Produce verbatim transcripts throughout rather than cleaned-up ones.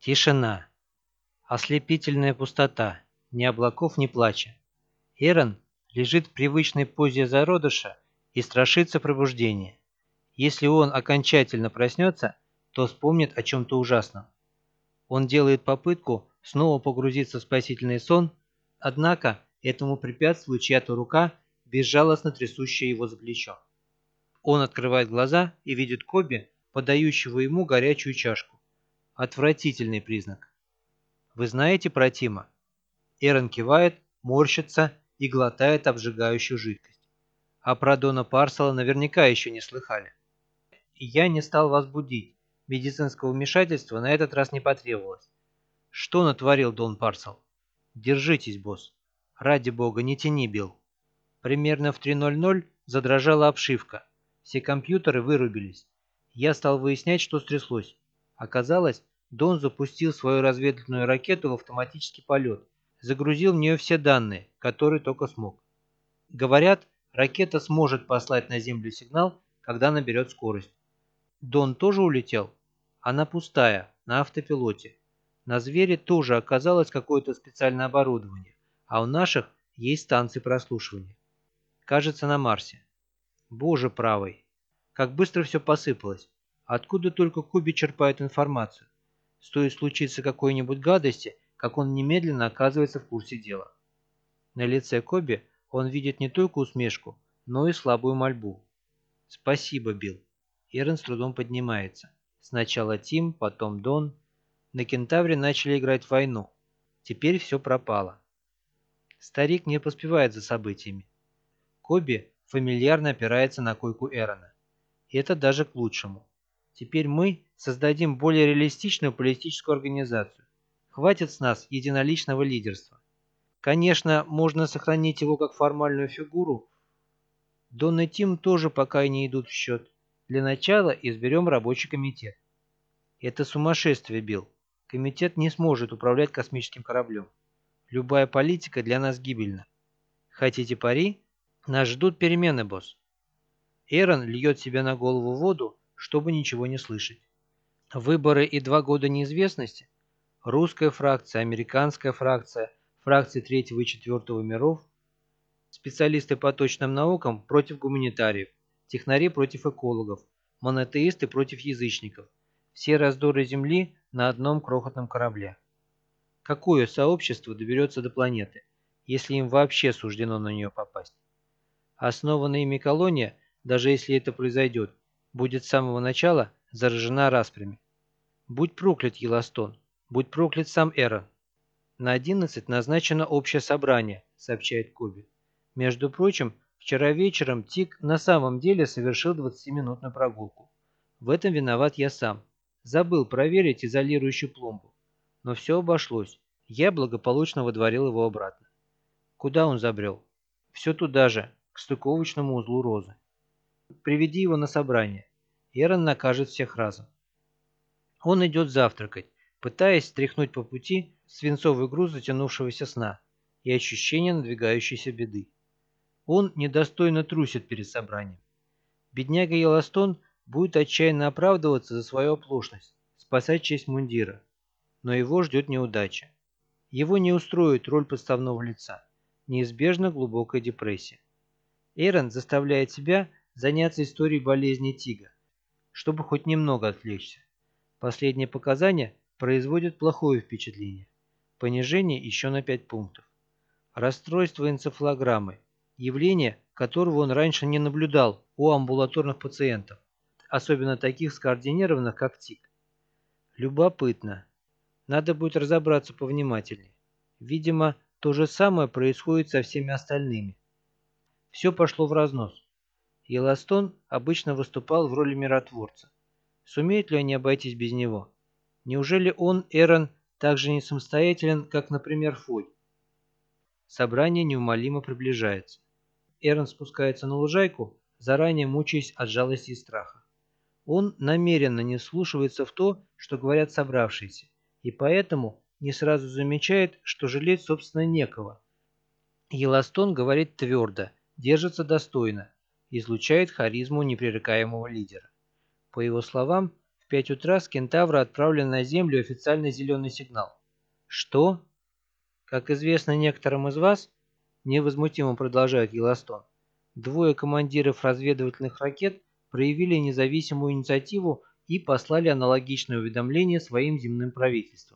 Тишина. Ослепительная пустота. Ни облаков, ни плача. Эрон лежит в привычной позе зародыша и страшится пробуждения. Если он окончательно проснется, то вспомнит о чем-то ужасном. Он делает попытку снова погрузиться в спасительный сон, однако этому препятствует чья-то рука, безжалостно трясущая его за плечо. Он открывает глаза и видит Коби, подающего ему горячую чашку. Отвратительный признак. «Вы знаете про Тима?» Эрон кивает, морщится и глотает обжигающую жидкость. А про Дона Парсела наверняка еще не слыхали. Я не стал вас будить. Медицинского вмешательства на этот раз не потребовалось. Что натворил Дон Парсел? Держитесь, босс. Ради бога, не тяни, Билл. Примерно в три ноль ноль задрожала обшивка. Все компьютеры вырубились. Я стал выяснять, что стряслось. Оказалось, Дон запустил свою разведывательную ракету в автоматический полет, загрузил в нее все данные, которые только смог. Говорят, ракета сможет послать на Землю сигнал, когда наберет скорость. Дон тоже улетел? Она пустая, на автопилоте. На Звере тоже оказалось какое-то специальное оборудование, а у наших есть станции прослушивания. Кажется, на Марсе. Боже правый, как быстро все посыпалось. Откуда только Коби черпает информацию? Стоит случиться какой-нибудь гадости, как он немедленно оказывается в курсе дела. На лице Коби он видит не только усмешку, но и слабую мольбу. «Спасибо, Билл». Эрон с трудом поднимается. Сначала Тим, потом Дон. На Кентавре начали играть в войну. Теперь все пропало. Старик не поспевает за событиями. Коби фамильярно опирается на койку Эрона. И это даже к лучшему. Теперь мы создадим более реалистичную политическую организацию. Хватит с нас единоличного лидерства. Конечно, можно сохранить его как формальную фигуру. Дон и Тим тоже пока и не идут в счет. Для начала изберем рабочий комитет. Это сумасшествие, Билл. Комитет не сможет управлять космическим кораблем. Любая политика для нас гибельна. Хотите пари? Нас ждут перемены, босс. Эрон льет себе на голову воду, чтобы ничего не слышать. Выборы и два года неизвестности? Русская фракция, американская фракция, фракции третьего и четвертого миров, специалисты по точным наукам против гуманитариев, технари против экологов, монотеисты против язычников. Все раздоры Земли на одном крохотном корабле. Какое сообщество доберется до планеты, если им вообще суждено на нее попасть? Основанная ими колония, даже если это произойдет, будет с самого начала заражена распрями. Будь проклят Йеллоустон, будь проклят сам Эрон. На одиннадцать назначено общее собрание, сообщает Коби. Между прочим, вчера вечером Тик на самом деле совершил двадцатиминутную прогулку. В этом виноват я сам. Забыл проверить изолирующую пломбу. Но все обошлось. Я благополучно водворил его обратно. Куда он забрел? Все туда же, к стыковочному узлу Розы. Приведи его на собрание. Эрон накажет всех разом. Он идет завтракать, пытаясь стряхнуть по пути свинцовый груз затянувшегося сна и ощущение надвигающейся беды. Он недостойно трусит перед собранием. Бедняга Йеллоустон будет отчаянно оправдываться за свою оплошность, спасать честь мундира. Но его ждет неудача. Его не устроит роль подставного лица. Неизбежна глубокая депрессия. Эрон заставляет себя заняться историей болезни Тига, чтобы хоть немного отвлечься. Последние показания производят плохое впечатление. Понижение еще на пять пунктов. Расстройство энцефалограммы. Явление, которого он раньше не наблюдал у амбулаторных пациентов, особенно таких скоординированных, как Тиг. Любопытно. Надо будет разобраться повнимательнее. Видимо, то же самое происходит со всеми остальными. Все пошло в разнос. Йеллоустон обычно выступал в роли миротворца. Сумеют ли они обойтись без него? Неужели он, Эрон, так же не самостоятелен, как, например, Фой? Собрание неумолимо приближается. Эрон спускается на лужайку, заранее мучаясь от жалости и страха. Он намеренно не вслушивается в то, что говорят собравшиеся, и поэтому не сразу замечает, что жалеть, собственно, некого. Йеллоустон говорит твердо, держится достойно, излучает харизму непререкаемого лидера. По его словам, в пять утра с Кентавра отправлен на Землю официальный зеленый сигнал. Что? Как известно некоторым из вас, невозмутимо продолжает Йеллоустон, двое командиров разведывательных ракет проявили независимую инициативу и послали аналогичное уведомление своим земным правительствам.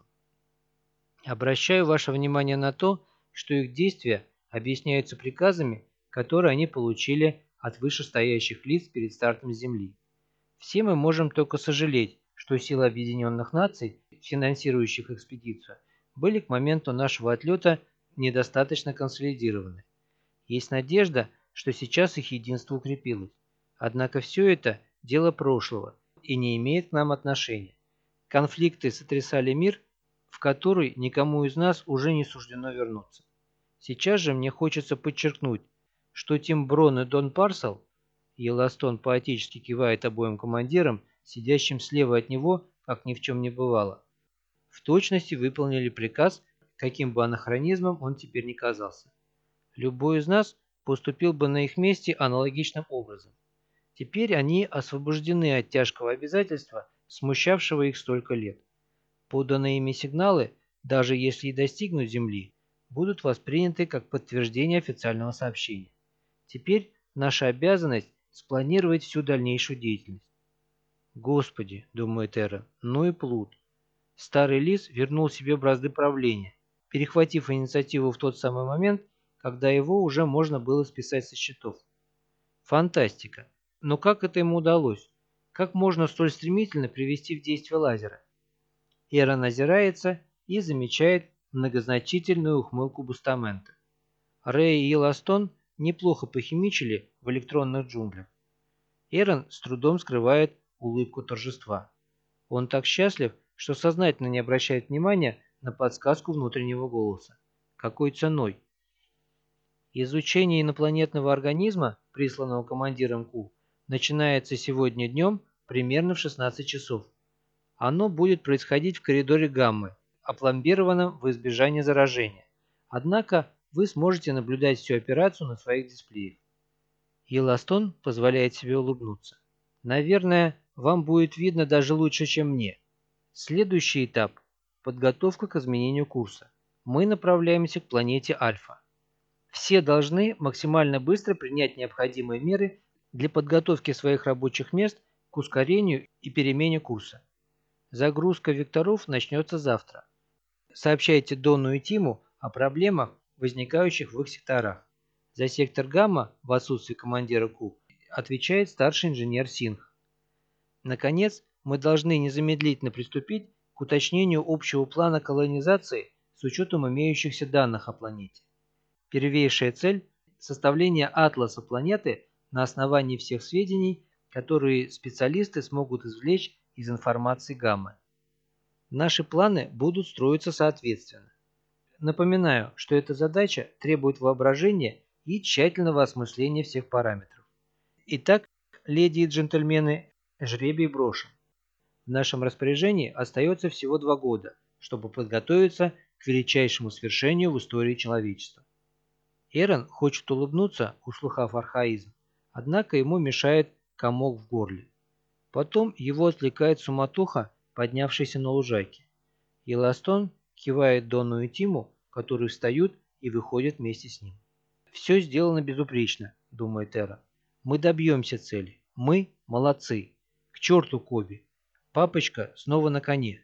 Обращаю ваше внимание на то, что их действия объясняются приказами, которые они получили от вышестоящих лиц перед стартом с Земли. Все мы можем только сожалеть, что силы Объединенных Наций, финансирующих экспедицию, были к моменту нашего отлета недостаточно консолидированы. Есть надежда, что сейчас их единство укрепилось. Однако все это дело прошлого и не имеет к нам отношения. Конфликты сотрясали мир, в который никому из нас уже не суждено вернуться. Сейчас же мне хочется подчеркнуть, что Тим Брон и Дон Парсел, Йеллоустон поотечески кивает обоим командирам, сидящим слева от него, как ни в чем не бывало, в точности выполнили приказ, каким бы анахронизмом он теперь ни казался. Любой из нас поступил бы на их месте аналогичным образом. Теперь они освобождены от тяжкого обязательства, смущавшего их столько лет. Поданные ими сигналы, даже если и достигнут Земли, будут восприняты как подтверждение официального сообщения. Теперь наша обязанность спланировать всю дальнейшую деятельность. Господи, думает Эрон, ну и плут. Старый лис вернул себе бразды правления, перехватив инициативу в тот самый момент, когда его уже можно было списать со счетов. Фантастика. Но как это ему удалось? Как можно столь стремительно привести в действие лазеры? Эрон озирается и замечает многозначительную ухмылку Бустамента. Рэй и Йеллоустон неплохо похимичили в электронных джунглях. Эрон с трудом скрывает улыбку торжества. Он так счастлив, что сознательно не обращает внимания на подсказку внутреннего голоса. Какой ценой? Изучение инопланетного организма, присланного командиром Ку, начинается сегодня днем примерно в шестнадцать часов. Оно будет происходить в коридоре гаммы, опломбированном в избежание заражения. Однако вы сможете наблюдать всю операцию на своих дисплеях. Йеллоустон позволяет себе улыбнуться. Наверное, вам будет видно даже лучше, чем мне. Следующий этап – подготовка к изменению курса. Мы направляемся к планете Альфа. Все должны максимально быстро принять необходимые меры для подготовки своих рабочих мест к ускорению и перемене курса. Загрузка векторов начнется завтра. Сообщайте Дону и Тиму о проблемах, возникающих в их секторах. За сектор Гамма в отсутствие командира Ку отвечает старший инженер Сингх. Наконец, мы должны незамедлительно приступить к уточнению общего плана колонизации с учетом имеющихся данных о планете. Первейшая цель – составление атласа планеты на основании всех сведений, которые специалисты смогут извлечь из информации гаммы. Наши планы будут строиться соответственно. Напоминаю, что эта задача требует воображения и тщательного осмысления всех параметров. Итак, леди и джентльмены, жребий брошен. В нашем распоряжении остается всего два года, чтобы подготовиться к величайшему свершению в истории человечества. Эрон хочет улыбнуться, услыхав архаизм, однако ему мешает комок в горле. Потом его отвлекает суматоха, поднявшаяся на лужайке. Йеллоустон кивает Дону и Тиму, которые встают и выходят вместе с ним. «Все сделано безупречно», — думает Эрон. «Мы добьемся цели. Мы молодцы. К черту Коби. Папочка снова на коне».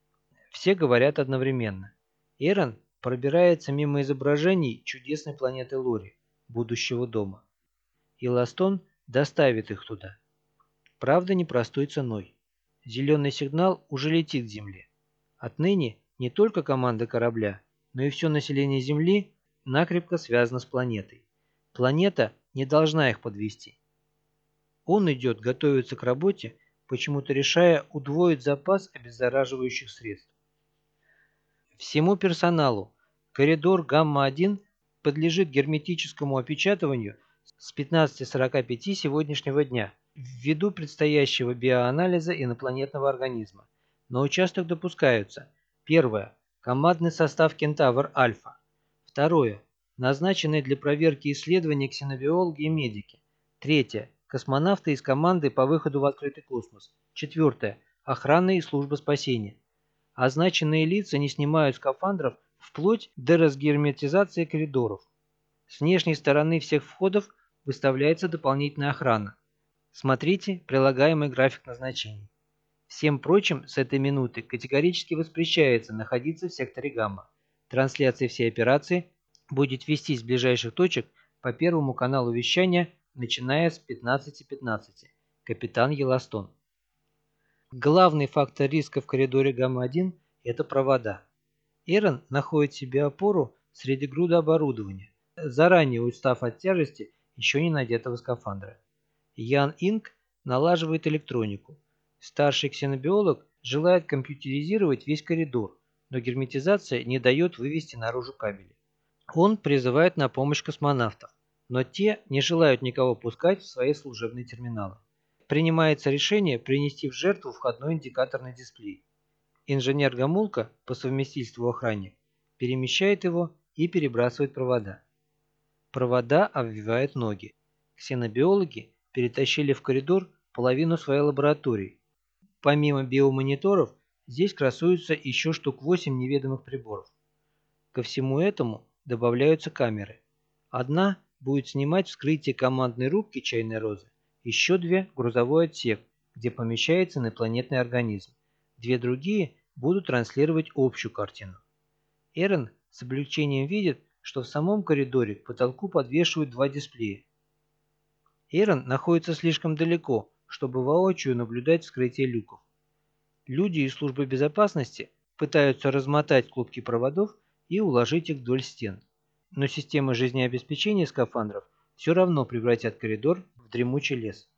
Все говорят одновременно. Эрон пробирается мимо изображений чудесной планеты Лори, будущего дома. Йеллоустон доставит их туда. Правда, непростой ценой. Зеленый сигнал уже летит к Земле. Отныне не только команда корабля, но и все население Земли накрепко связано с планетой. Планета не должна их подвести. Он идет готовиться к работе, почему-то решая удвоить запас обеззараживающих средств. Всему персоналу коридор гамма один подлежит герметическому опечатыванию с пятнадцати сорока пяти сегодняшнего дня ввиду предстоящего биоанализа инопланетного организма. На участок допускаются: первое – командный состав Кентавр Альфа; второе – назначенные для проверки исследований ксенобиологи и медики; третье – космонавты из команды по выходу в открытый космос; четвертое – охрана и служба спасения. Означенные лица не снимают скафандров вплоть до разгерметизации коридоров. С внешней стороны всех входов выставляется дополнительная охрана. Смотрите прилагаемый график назначений. Всем прочим с этой минуты категорически воспрещается находиться в секторе гамма. Трансляция всей операции будет вестись с ближайших точек по первому каналу вещания, начиная с пятнадцати пятнадцати. Капитан Йеллоустон. Главный фактор риска в коридоре гамма один – это провода. Эрон находит себе опору среди груда оборудования, заранее устав от тяжести еще не надетого скафандра. Ян Инг налаживает электронику. Старший ксенобиолог желает компьютеризировать весь коридор, но герметизация не дает вывести наружу кабели. Он призывает на помощь космонавтов, но те не желают никого пускать в свои служебные терминалы. Принимается решение принести в жертву входной индикаторный дисплей. Инженер Гамулка, по совместительству охранник, перемещает его и перебрасывает провода. Провода обвивают ноги. Ксенобиологи перетащили в коридор половину своей лаборатории. Помимо биомониторов, здесь красуются еще штук восемь неведомых приборов. Ко всему этому добавляются камеры. Одна будет снимать вскрытие командной рубки чайной розы, еще две – грузовой отсек, где помещается инопланетный организм. Две другие будут транслировать общую картину. Эрон с облегчением видит, что в самом коридоре к потолку подвешивают два дисплея. Эрон находится слишком далеко, чтобы воочию наблюдать вскрытие люков. Люди из службы безопасности пытаются размотать клубки проводов и уложить их вдоль стен. Но системы жизнеобеспечения скафандров все равно превратят коридор в дремучий лес.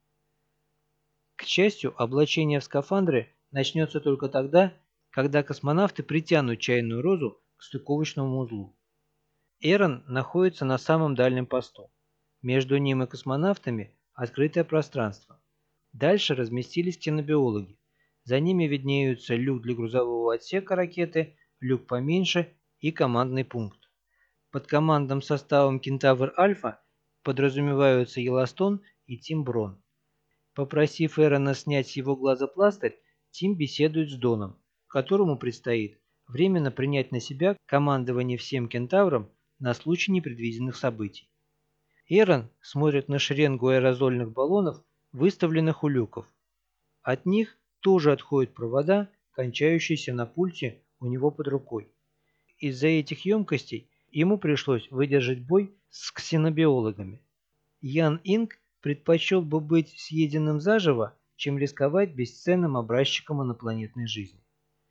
К счастью, облачение в скафандры начнется только тогда, когда космонавты притянут чайную розу к стыковочному узлу. Эрон находится на самом дальнем посту. Между ним и космонавтами открытое пространство. Дальше разместились ксенобиологи. За ними виднеются люк для грузового отсека ракеты, люк поменьше и командный пункт. Под командным составом «Кентавр Альфа» подразумеваются Йеллоустон и Тим Брон. Попросив Эрона снять с его глаза пластырь, Тим беседует с Доном, которому предстоит временно принять на себя командование всем кентаврам на случай непредвиденных событий. Эрон смотрит на шеренгу аэрозольных баллонов, выставленных у люков. От них тоже отходят провода, кончающиеся на пульте у него под рукой. Из-за этих емкостей ему пришлось выдержать бой с ксенобиологами. Ян Инг предпочел бы быть съеденным заживо, чем рисковать бесценным образчиком инопланетной жизни.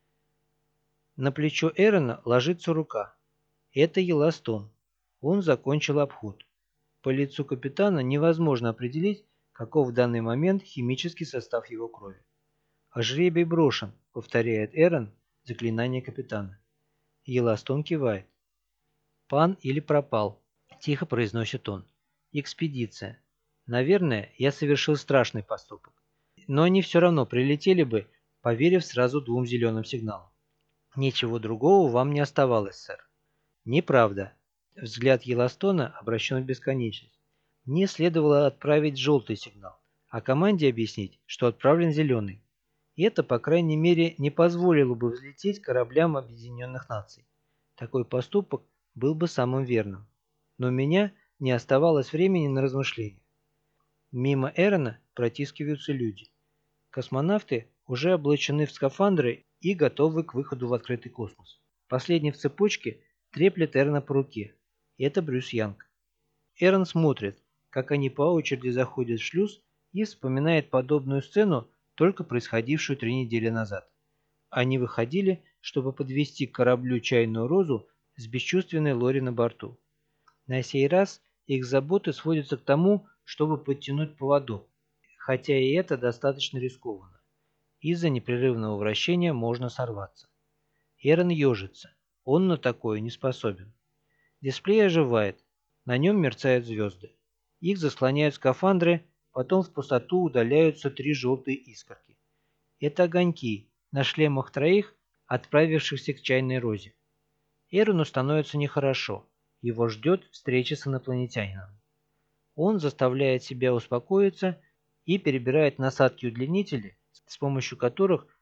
На плечо Эрона ложится рука. Это Йеллоустон. Он закончил обход. По лицу капитана невозможно определить, каков в данный момент химический состав его крови. «А жребий брошен», — повторяет Эрон заклинание капитана. Йеллоустон кивает. «Пан или пропал», — тихо произносит он. «Экспедиция. Наверное, я совершил страшный поступок. Но они все равно прилетели бы, поверив сразу двум зеленым сигналам. Ничего другого вам не оставалось, сэр». «Неправда». Взгляд Йеллоустона обращен в бесконечность. «Мне следовало отправить желтый сигнал, а команде объяснить, что отправлен зеленый. И это, по крайней мере, не позволило бы взлететь кораблям Объединенных Наций. Такой поступок был бы самым верным. Но у меня не оставалось времени на размышления». Мимо Эрона протискиваются люди. Космонавты уже облачены в скафандры и готовы к выходу в открытый космос. Последний в цепочке треплет Эрона по руке. Это Брюс Янг. Эрон смотрит, как они по очереди заходят в шлюз, и вспоминает подобную сцену, только происходившую три недели назад. Они выходили, чтобы подвести к кораблю чайную розу с бесчувственной Лори на борту. На сей раз их заботы сводятся к тому, чтобы подтянуть поводок, хотя и это достаточно рискованно. Из-за непрерывного вращения можно сорваться. Эрон ежится. Он на такое не способен. Дисплей оживает. На нем мерцают звезды. Их заслоняют скафандры, потом в пустоту удаляются три желтые искорки. Это огоньки на шлемах троих, отправившихся к чайной розе. Эрону становится нехорошо. Его ждет встреча с инопланетянином. Он заставляет себя успокоиться и перебирает насадки-удлинители, с помощью которых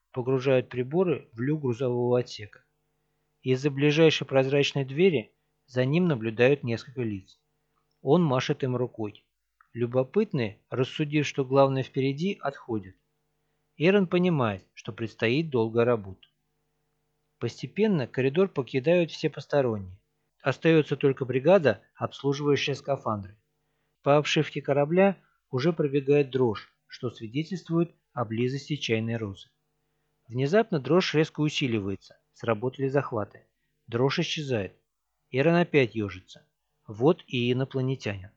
погружают приборы в люк грузового отсека. Из-за ближайшей прозрачной двери за ним наблюдают несколько лиц. Он машет им рукой. Любопытные, рассудив, что главное впереди, отходят. Эрон понимает, что предстоит долгая работа. Постепенно коридор покидают все посторонние. Остается только бригада, обслуживающая скафандры. По обшивке корабля уже пробегает дрожь, что свидетельствует о близости чайной розы. Внезапно дрожь резко усиливается. Сработали захваты. Дрожь исчезает. Эрон опять ежится. Вот и инопланетянин.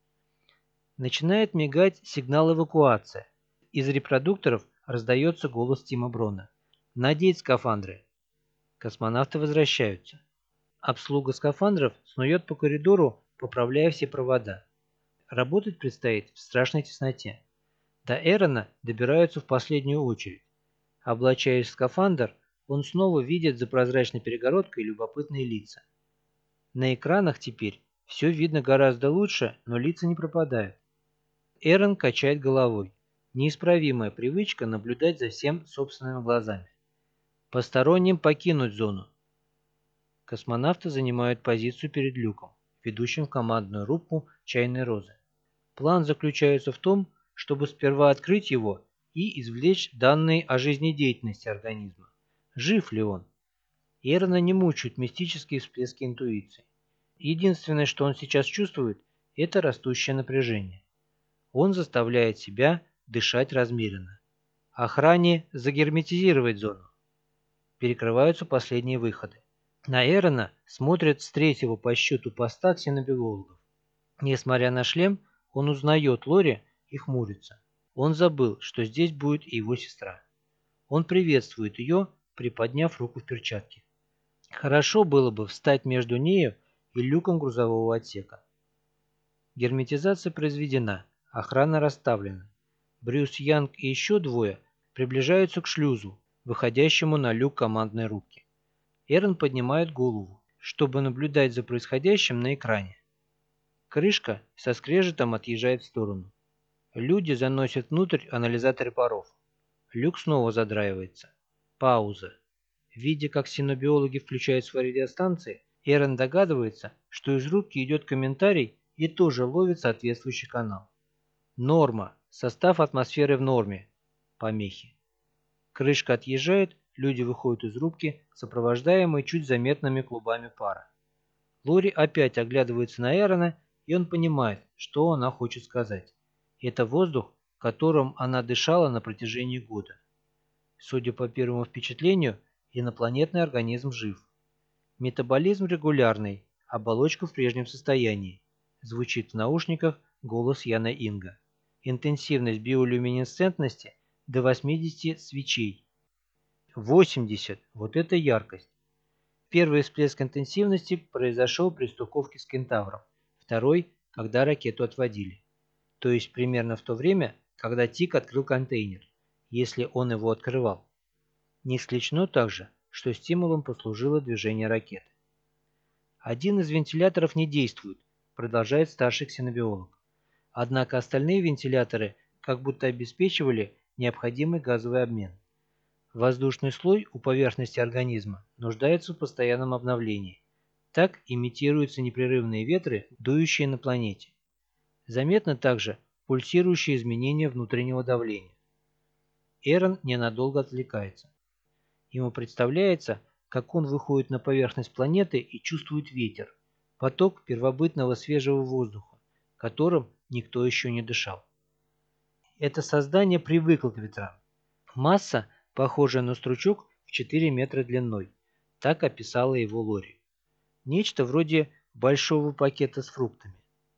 Начинает мигать сигнал эвакуации. Из репродукторов раздается голос Тима Брона. «Надеть скафандры!» Космонавты возвращаются. Обслуга скафандров снует по коридору, поправляя все провода. Работать предстоит в страшной тесноте. До Эрона добираются в последнюю очередь. Облачаясь в скафандр, он снова видит за прозрачной перегородкой любопытные лица. На экранах теперь все видно гораздо лучше, но лица не пропадают. Эрон качает головой. Неисправимая привычка наблюдать за всем собственными глазами. Посторонним покинуть зону. Космонавты занимают позицию перед люком, ведущим в командную рубку чайной розы. План заключается в том, чтобы сперва открыть его и извлечь данные о жизнедеятельности организма. Жив ли он? Эрона не мучают мистические всплески интуиции. Единственное, что он сейчас чувствует, это растущее напряжение. Он заставляет себя дышать размеренно. Охране загерметизировать зону. Перекрываются последние выходы. На Эрона смотрят с третьего по счету поста ксенобиологов. Несмотря на шлем, он узнает Лори и хмурится. Он забыл, что здесь будет и его сестра. Он приветствует ее, приподняв руку в перчатке. Хорошо было бы встать между нею и люком грузового отсека. Герметизация произведена, охрана расставлена. Брюс Янг и еще двое приближаются к шлюзу, выходящему на люк командной рубки. Эрон поднимает голову, чтобы наблюдать за происходящим на экране. Крышка со скрежетом отъезжает в сторону. Люди заносят внутрь анализаторы паров. Люк снова задраивается. Пауза. Видя, как ксенобиологи включают свои радиостанции, Эрон догадывается, что из рубки идет комментарий и тоже ловит соответствующий канал. Норма. Состав атмосферы в норме. Помехи. Крышка отъезжает, люди выходят из рубки, сопровождаемые чуть заметными клубами пара. Лори опять оглядывается на Эрона, и он понимает, что она хочет сказать. Это воздух, которым она дышала на протяжении года. Судя по первому впечатлению, инопланетный организм жив. Метаболизм регулярный, оболочка в прежнем состоянии. Звучит в наушниках голос Яна Инга. Интенсивность биолюминесцентности до восьмидесяти свечей. восемьдесят. Вот это яркость. Первый всплеск интенсивности произошел при стыковке с Кентавром. Второй, когда ракету отводили. То есть примерно в то время, когда Тик открыл контейнер, если он его открывал. Не исключено также, что стимулом послужило движение ракеты. Один из вентиляторов не действует, продолжает старший ксенобиолог. Однако остальные вентиляторы как будто обеспечивали необходимый газовый обмен. Воздушный слой у поверхности организма нуждается в постоянном обновлении. Так имитируются непрерывные ветры, дующие на планете. Заметно также пульсирующие изменения внутреннего давления. Эрон ненадолго отвлекается. Ему представляется, как он выходит на поверхность планеты и чувствует ветер, поток первобытного свежего воздуха, которым никто еще не дышал. Это создание привыкло к ветрам. Масса, похожая на стручок в четыре метра длиной. Так описала его Лори. Нечто вроде большого пакета с фруктами.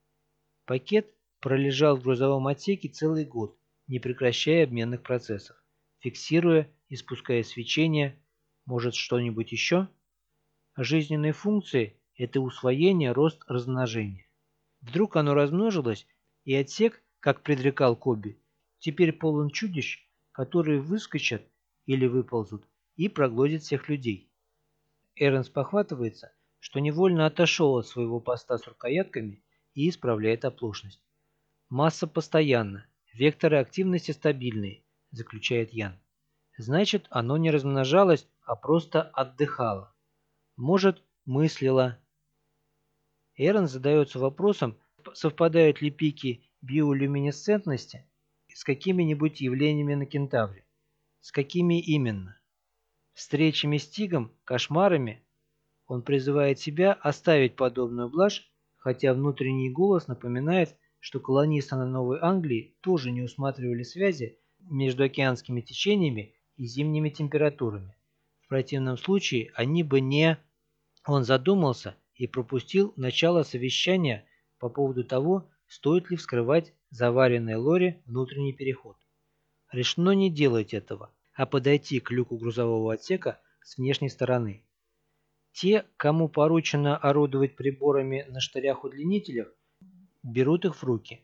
Пакет пролежал в грузовом отсеке целый год, не прекращая обменных процессов, фиксируя, испуская свечение, может что-нибудь еще? Жизненные функции – это усвоение, рост, размножение. Вдруг оно размножилось, и отсек, как предрекал Коби, теперь полон чудищ, которые выскочат или выползут и проглотят всех людей. Эрон спохватывается, что невольно отошел от своего поста с рукоятками и исправляет оплошность. Масса постоянна, векторы активности стабильные, заключает Ян. Значит, оно не размножалось, а просто отдыхало. Может, мыслило. Эрон задается вопросом, совпадают ли пики биолюминесцентности с какими-нибудь явлениями на Кентавре. С какими именно? Встречами с Тигом, кошмарами? Он призывает себя оставить подобную блажь, хотя внутренний голос напоминает, что колонисты на Новой Англии тоже не усматривали связи между океанскими течениями и зимними температурами. В противном случае они бы не... Он задумался и пропустил начало совещания по поводу того, стоит ли вскрывать заваренной Лори внутренний переход. Решено не делать этого, а подойти к люку грузового отсека с внешней стороны. Те, кому поручено орудовать приборами на штырях-удлинителях, берут их в руки.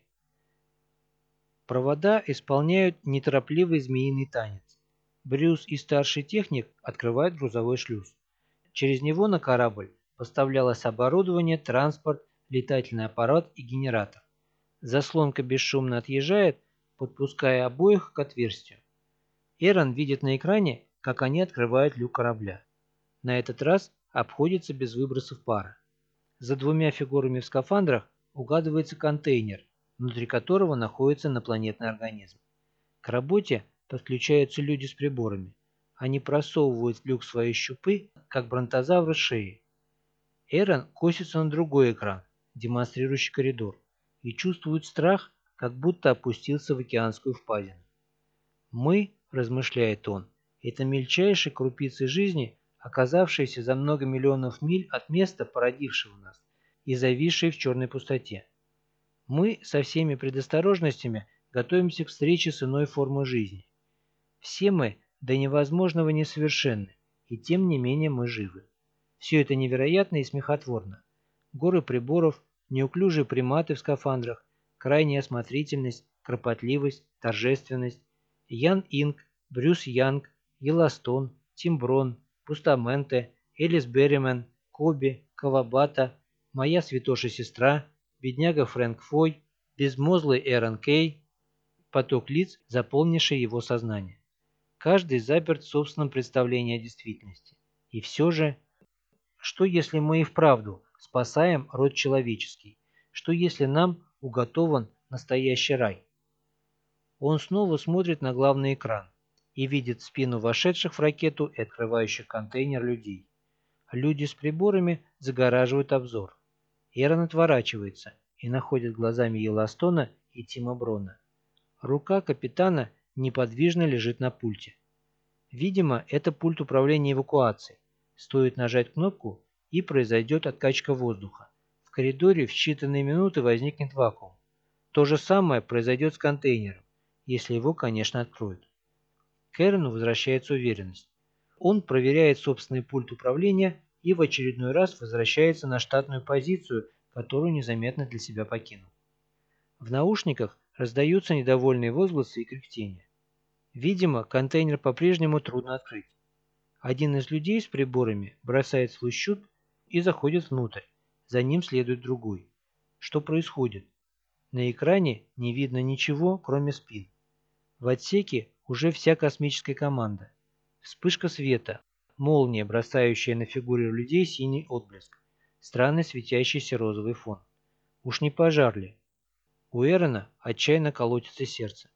Провода исполняют неторопливый змеиный танец. Брюс и старший техник открывают грузовой шлюз. Через него на корабль поставлялось оборудование, транспорт, летательный аппарат и генератор. Заслонка бесшумно отъезжает, подпуская обоих к отверстию. Эрон видит на экране, как они открывают люк корабля. На этот раз обходится без выбросов пара. За двумя фигурами в скафандрах угадывается контейнер, внутри которого находится инопланетный организм. К работе подключаются люди с приборами. Они просовывают в люк свои щупы, как бронтозавры шеи. Эрон косится на другой экран, демонстрирующий коридор, и чувствует страх, как будто опустился в океанскую впадину. «Мы, — размышляет он, — это мельчайшие крупицы жизни, оказавшиеся за много миллионов миль от места, породившего нас, и зависшие в черной пустоте. Мы со всеми предосторожностями готовимся к встрече с иной формой жизни. Все мы до невозможного несовершенны, и тем не менее мы живы. Все это невероятно и смехотворно. Горы приборов, неуклюжие приматы в скафандрах, крайняя осмотрительность, кропотливость, торжественность. Ян Инг, Брюс Янг, Йеллоустон, Тим Брон, Бустаменте, Элис Берримен, Коби, Кавабата, моя святоша сестра, бедняга Фрэнк Фой, безмозглый Эрон Кей, поток лиц, заполнивший его сознание. Каждый заперт в собственном представлении о действительности. И все же, что если мы и вправду спасаем род человеческий? Что если нам уготован настоящий рай? Он снова смотрит на главный экран и видит спину вошедших в ракету и открывающих контейнер людей. Люди с приборами загораживают обзор. Эрон отворачивается и находит глазами Йеллоустона и Тима Брона. Рука капитана неподвижно лежит на пульте. Видимо, это пульт управления эвакуацией. Стоит нажать кнопку, и произойдет откачка воздуха. В коридоре в считанные минуты возникнет вакуум. То же самое произойдет с контейнером, если его, конечно, откроют. К Эрону возвращается уверенность. Он проверяет собственный пульт управления и в очередной раз возвращается на штатную позицию, которую незаметно для себя покинул. В наушниках раздаются недовольные возгласы и кряхтения. Видимо, контейнер по-прежнему трудно открыть. Один из людей с приборами бросает свой щуп и заходит внутрь. За ним следует другой. Что происходит? На экране не видно ничего, кроме спин. В отсеке уже вся космическая команда. Вспышка света, молния, бросающая на фигуры людей синий отблеск, странный светящийся розовый фон. Уж не пожар ли? У Эрона отчаянно колотится сердце.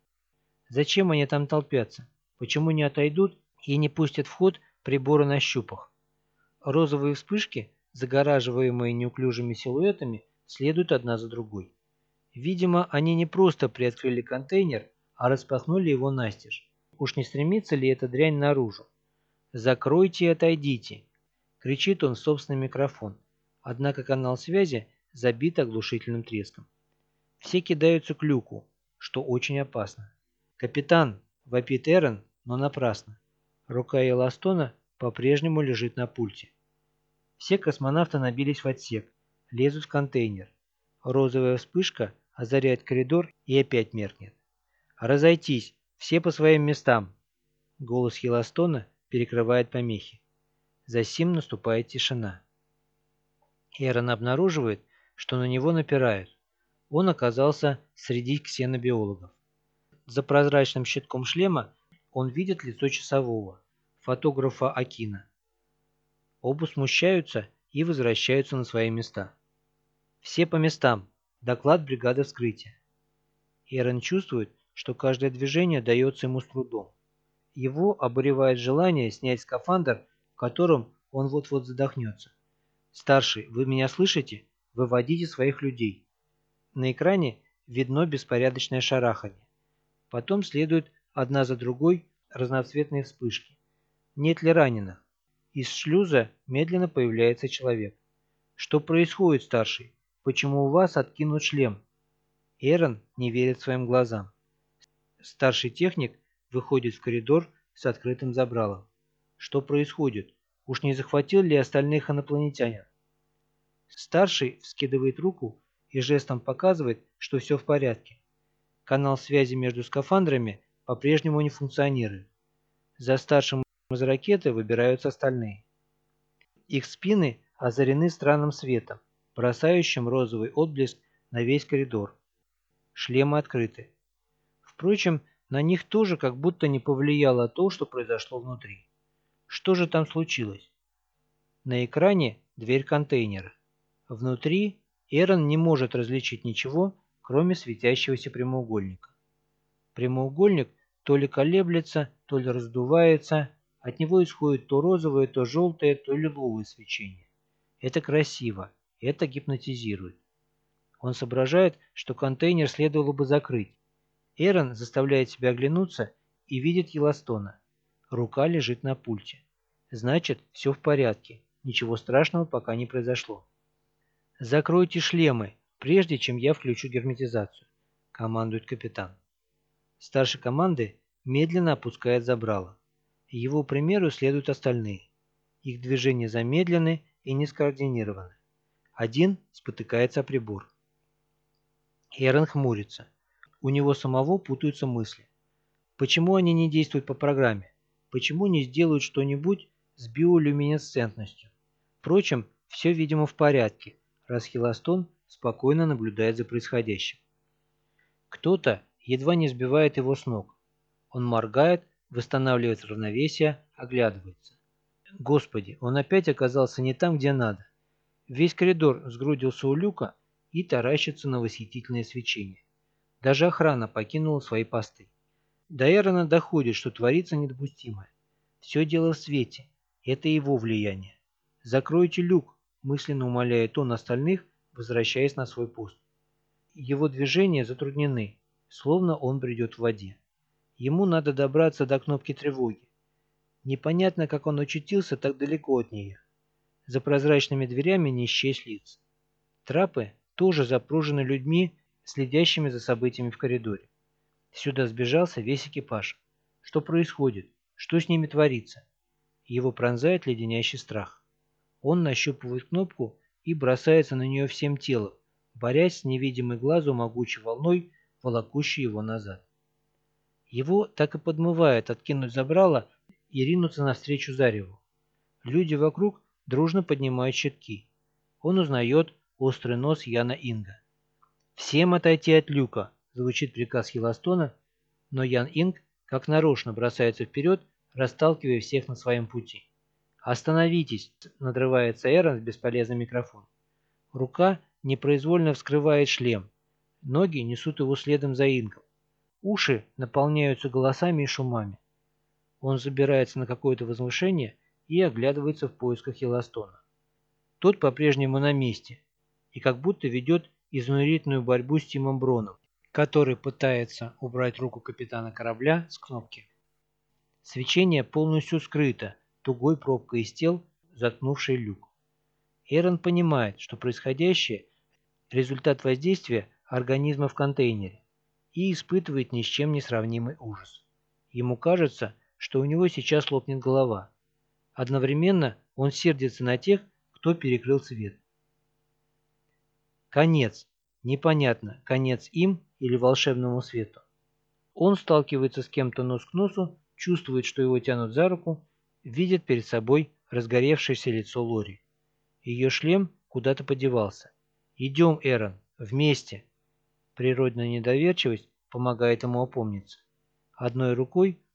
Зачем они там толпятся? Почему не отойдут и не пустят в ход приборы на щупах? Розовые вспышки, загораживаемые неуклюжими силуэтами, следуют одна за другой. Видимо, они не просто приоткрыли контейнер, а распахнули его настежь. Уж не стремится ли эта дрянь наружу? «Закройте и отойдите!» — кричит он в собственный микрофон. Однако канал связи забит оглушительным треском. Все кидаются к люку, что очень опасно. «Капитан!» — вопит Эрон, но напрасно. Рука Йеллоустона по-прежнему лежит на пульте. Все космонавты набились в отсек, лезут в контейнер. Розовая вспышка озаряет коридор и опять меркнет. «Разойтись! Все по своим местам!» Голос Йеллоустона перекрывает помехи. Засим наступает тишина. Эрон обнаруживает, что на него напирают. Он оказался среди ксенобиологов. За прозрачным щитком шлема Он видит лицо часового, фотографа Акина. Оба смущаются и возвращаются на свои места. Все по местам. Доклад бригады вскрытия. Эрон чувствует, что каждое движение дается ему с трудом. Его обуревает желание снять скафандр, в котором он вот-вот задохнется. «Старший, вы меня слышите? Выводите своих людей». На экране видно беспорядочное шараханье. Потом следуют одна за другой разноцветные вспышки. Нет ли раненых? Из шлюза медленно появляется человек. «Что происходит, старший? Почему у вас откинут шлем?» Эрон не верит своим глазам. Старший техник выходит в коридор с открытым забралом. Что происходит? Уж не захватил ли остальных инопланетянин? Старший вскидывает руку и жестом показывает, что все в порядке. Канал связи между скафандрами по-прежнему не функционирует. За старшим из ракеты выбираются остальные. Их спины озарены странным светом, бросающим розовый отблеск на весь коридор. Шлемы открыты. Впрочем, на них тоже как будто не повлияло то, что произошло внутри. Что же там случилось? На экране дверь контейнера. Внутри Эрон не может различить ничего, кроме светящегося прямоугольника. Прямоугольник то ли колеблется, то ли раздувается, от него исходит то розовое, то желтое, то лиловое свечение. Это красиво, это гипнотизирует. Он соображает, что контейнер следовало бы закрыть. Эрон заставляет себя оглянуться и видит Йеллоустона. Рука лежит на пульте. Значит, все в порядке, ничего страшного пока не произошло. «Закройте шлемы, прежде чем я включу герметизацию», — командует капитан. Старший команды медленно опускает забрало. Его примеру следуют остальные. Их движения замедлены и не скоординированы. Один спотыкается о прибор. Эрон хмурится. У него самого путаются мысли. Почему они не действуют по программе? Почему не сделают что-нибудь с биолюминесцентностью? Впрочем, все, видимо, в порядке, раз Йеллоустон спокойно наблюдает за происходящим. Кто-то едва не сбивает его с ног. Он моргает, восстанавливает равновесие, оглядывается. Господи, он опять оказался не там, где надо. Весь коридор сгрудился у люка и таращится на восхитительное свечение. Даже охрана покинула свои посты. До Эрона доходит, что творится недопустимое. Все дело в свете. Это его влияние. «Закройте люк», – мысленно умоляет он остальных, возвращаясь на свой пост. Его движения затруднены, словно он бредет в воде. Ему надо добраться до кнопки тревоги. Непонятно, как он очутился так далеко от нее. За прозрачными дверями не счесть лиц. Трапы тоже запружены людьми, следящими за событиями в коридоре. Сюда сбежался весь экипаж. Что происходит? Что с ними творится? Его пронзает леденящий страх. Он нащупывает кнопку и бросается на нее всем телом, борясь с невидимой глазу могучей волной, волокущей его назад. Его так и подмывает откинуть забрало и ринуться навстречу зареву. Люди вокруг дружно поднимают щитки. Он узнает острый нос Яна Инга. «Всем отойти от люка!» – звучит приказ Йеллоустона, но Ян Инг как нарочно бросается вперед, расталкивая всех на своем пути. «Остановитесь!» – надрывается Эрон в бесполезный микрофон. Рука непроизвольно вскрывает шлем. Ноги несут его следом за Ингом. Уши наполняются голосами и шумами. Он забирается на какое-то возвышение и оглядывается в поисках Йеллоустона. Тот по-прежнему на месте и как будто ведет изнурительную борьбу с Тимом Броном, который пытается убрать руку капитана корабля с кнопки. Свечение полностью скрыто тугой пробкой из тел, заткнувшей люк. Эрон понимает, что происходящее – результат воздействия организма в контейнере, и испытывает ни с чем не сравнимый ужас. Ему кажется, что у него сейчас лопнет голова. Одновременно он сердится на тех, кто перекрыл свет. Конец. Непонятно, конец им или волшебному свету. Он сталкивается с кем-то нос к носу, чувствует, что его тянут за руку, видит перед собой разгоревшееся лицо Лори. Ее шлем куда-то подевался. «Идем, Эрон, вместе!» Природная недоверчивость помогает ему опомниться. Одной рукой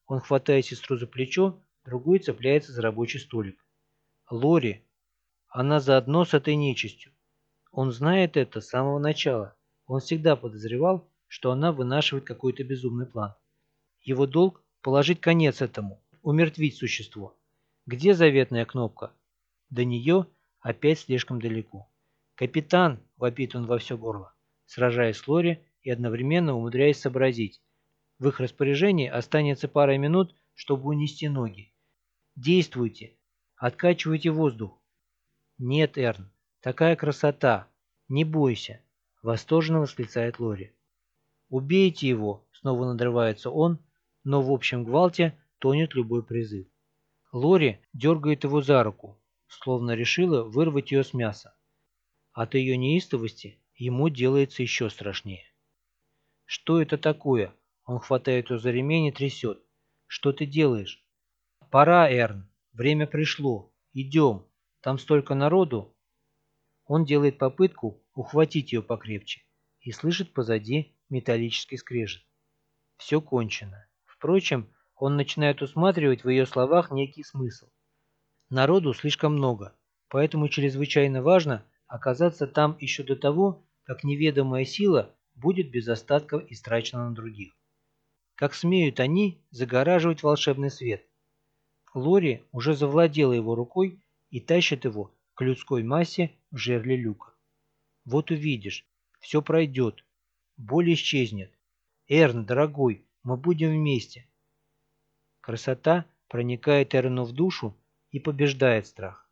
Он хватает сестру за плечо, другой цепляется за рабочий столик. Лори, она заодно с этой нечистью. Он знает это с самого начала. Он всегда подозревал, что она вынашивает какой-то безумный план. Его долг – положить конец этому, умертвить существо. Где заветная кнопка? До нее опять слишком далеко. «Капитан!» – вопит он во все горло, сражаясь с Лори и одновременно умудряясь сообразить. В их распоряжении останется пара минут, чтобы унести ноги. Действуйте! Откачивайте воздух! Нет, Эрн, такая красота! Не бойся! Восторженно восклицает Лори. «Убейте его!» – снова надрывается он, но в общем гвалте тонет любой призыв. Лори дергает его за руку, словно решила вырвать ее с мяса. От ее неистовости ему делается еще страшнее. «Что это такое?» Он хватает ее за ремень и трясет. «Что ты делаешь?» «Пора, Эрн. Время пришло. Идем. Там столько народу». Он делает попытку ухватить ее покрепче и слышит позади металлический скрежет. Все кончено. Впрочем, он начинает усматривать в ее словах некий смысл. Народу слишком много, поэтому чрезвычайно важно оказаться там еще до того, как неведомая сила будет без остатка истрачена на других. Как смеют они загораживать волшебный свет? Лори уже завладела его рукой и тащит его к людской массе в жерле люка. Вот увидишь, все пройдет, боль исчезнет. Эрн, дорогой, мы будем вместе. Красота проникает Эрну в душу и побеждает страх.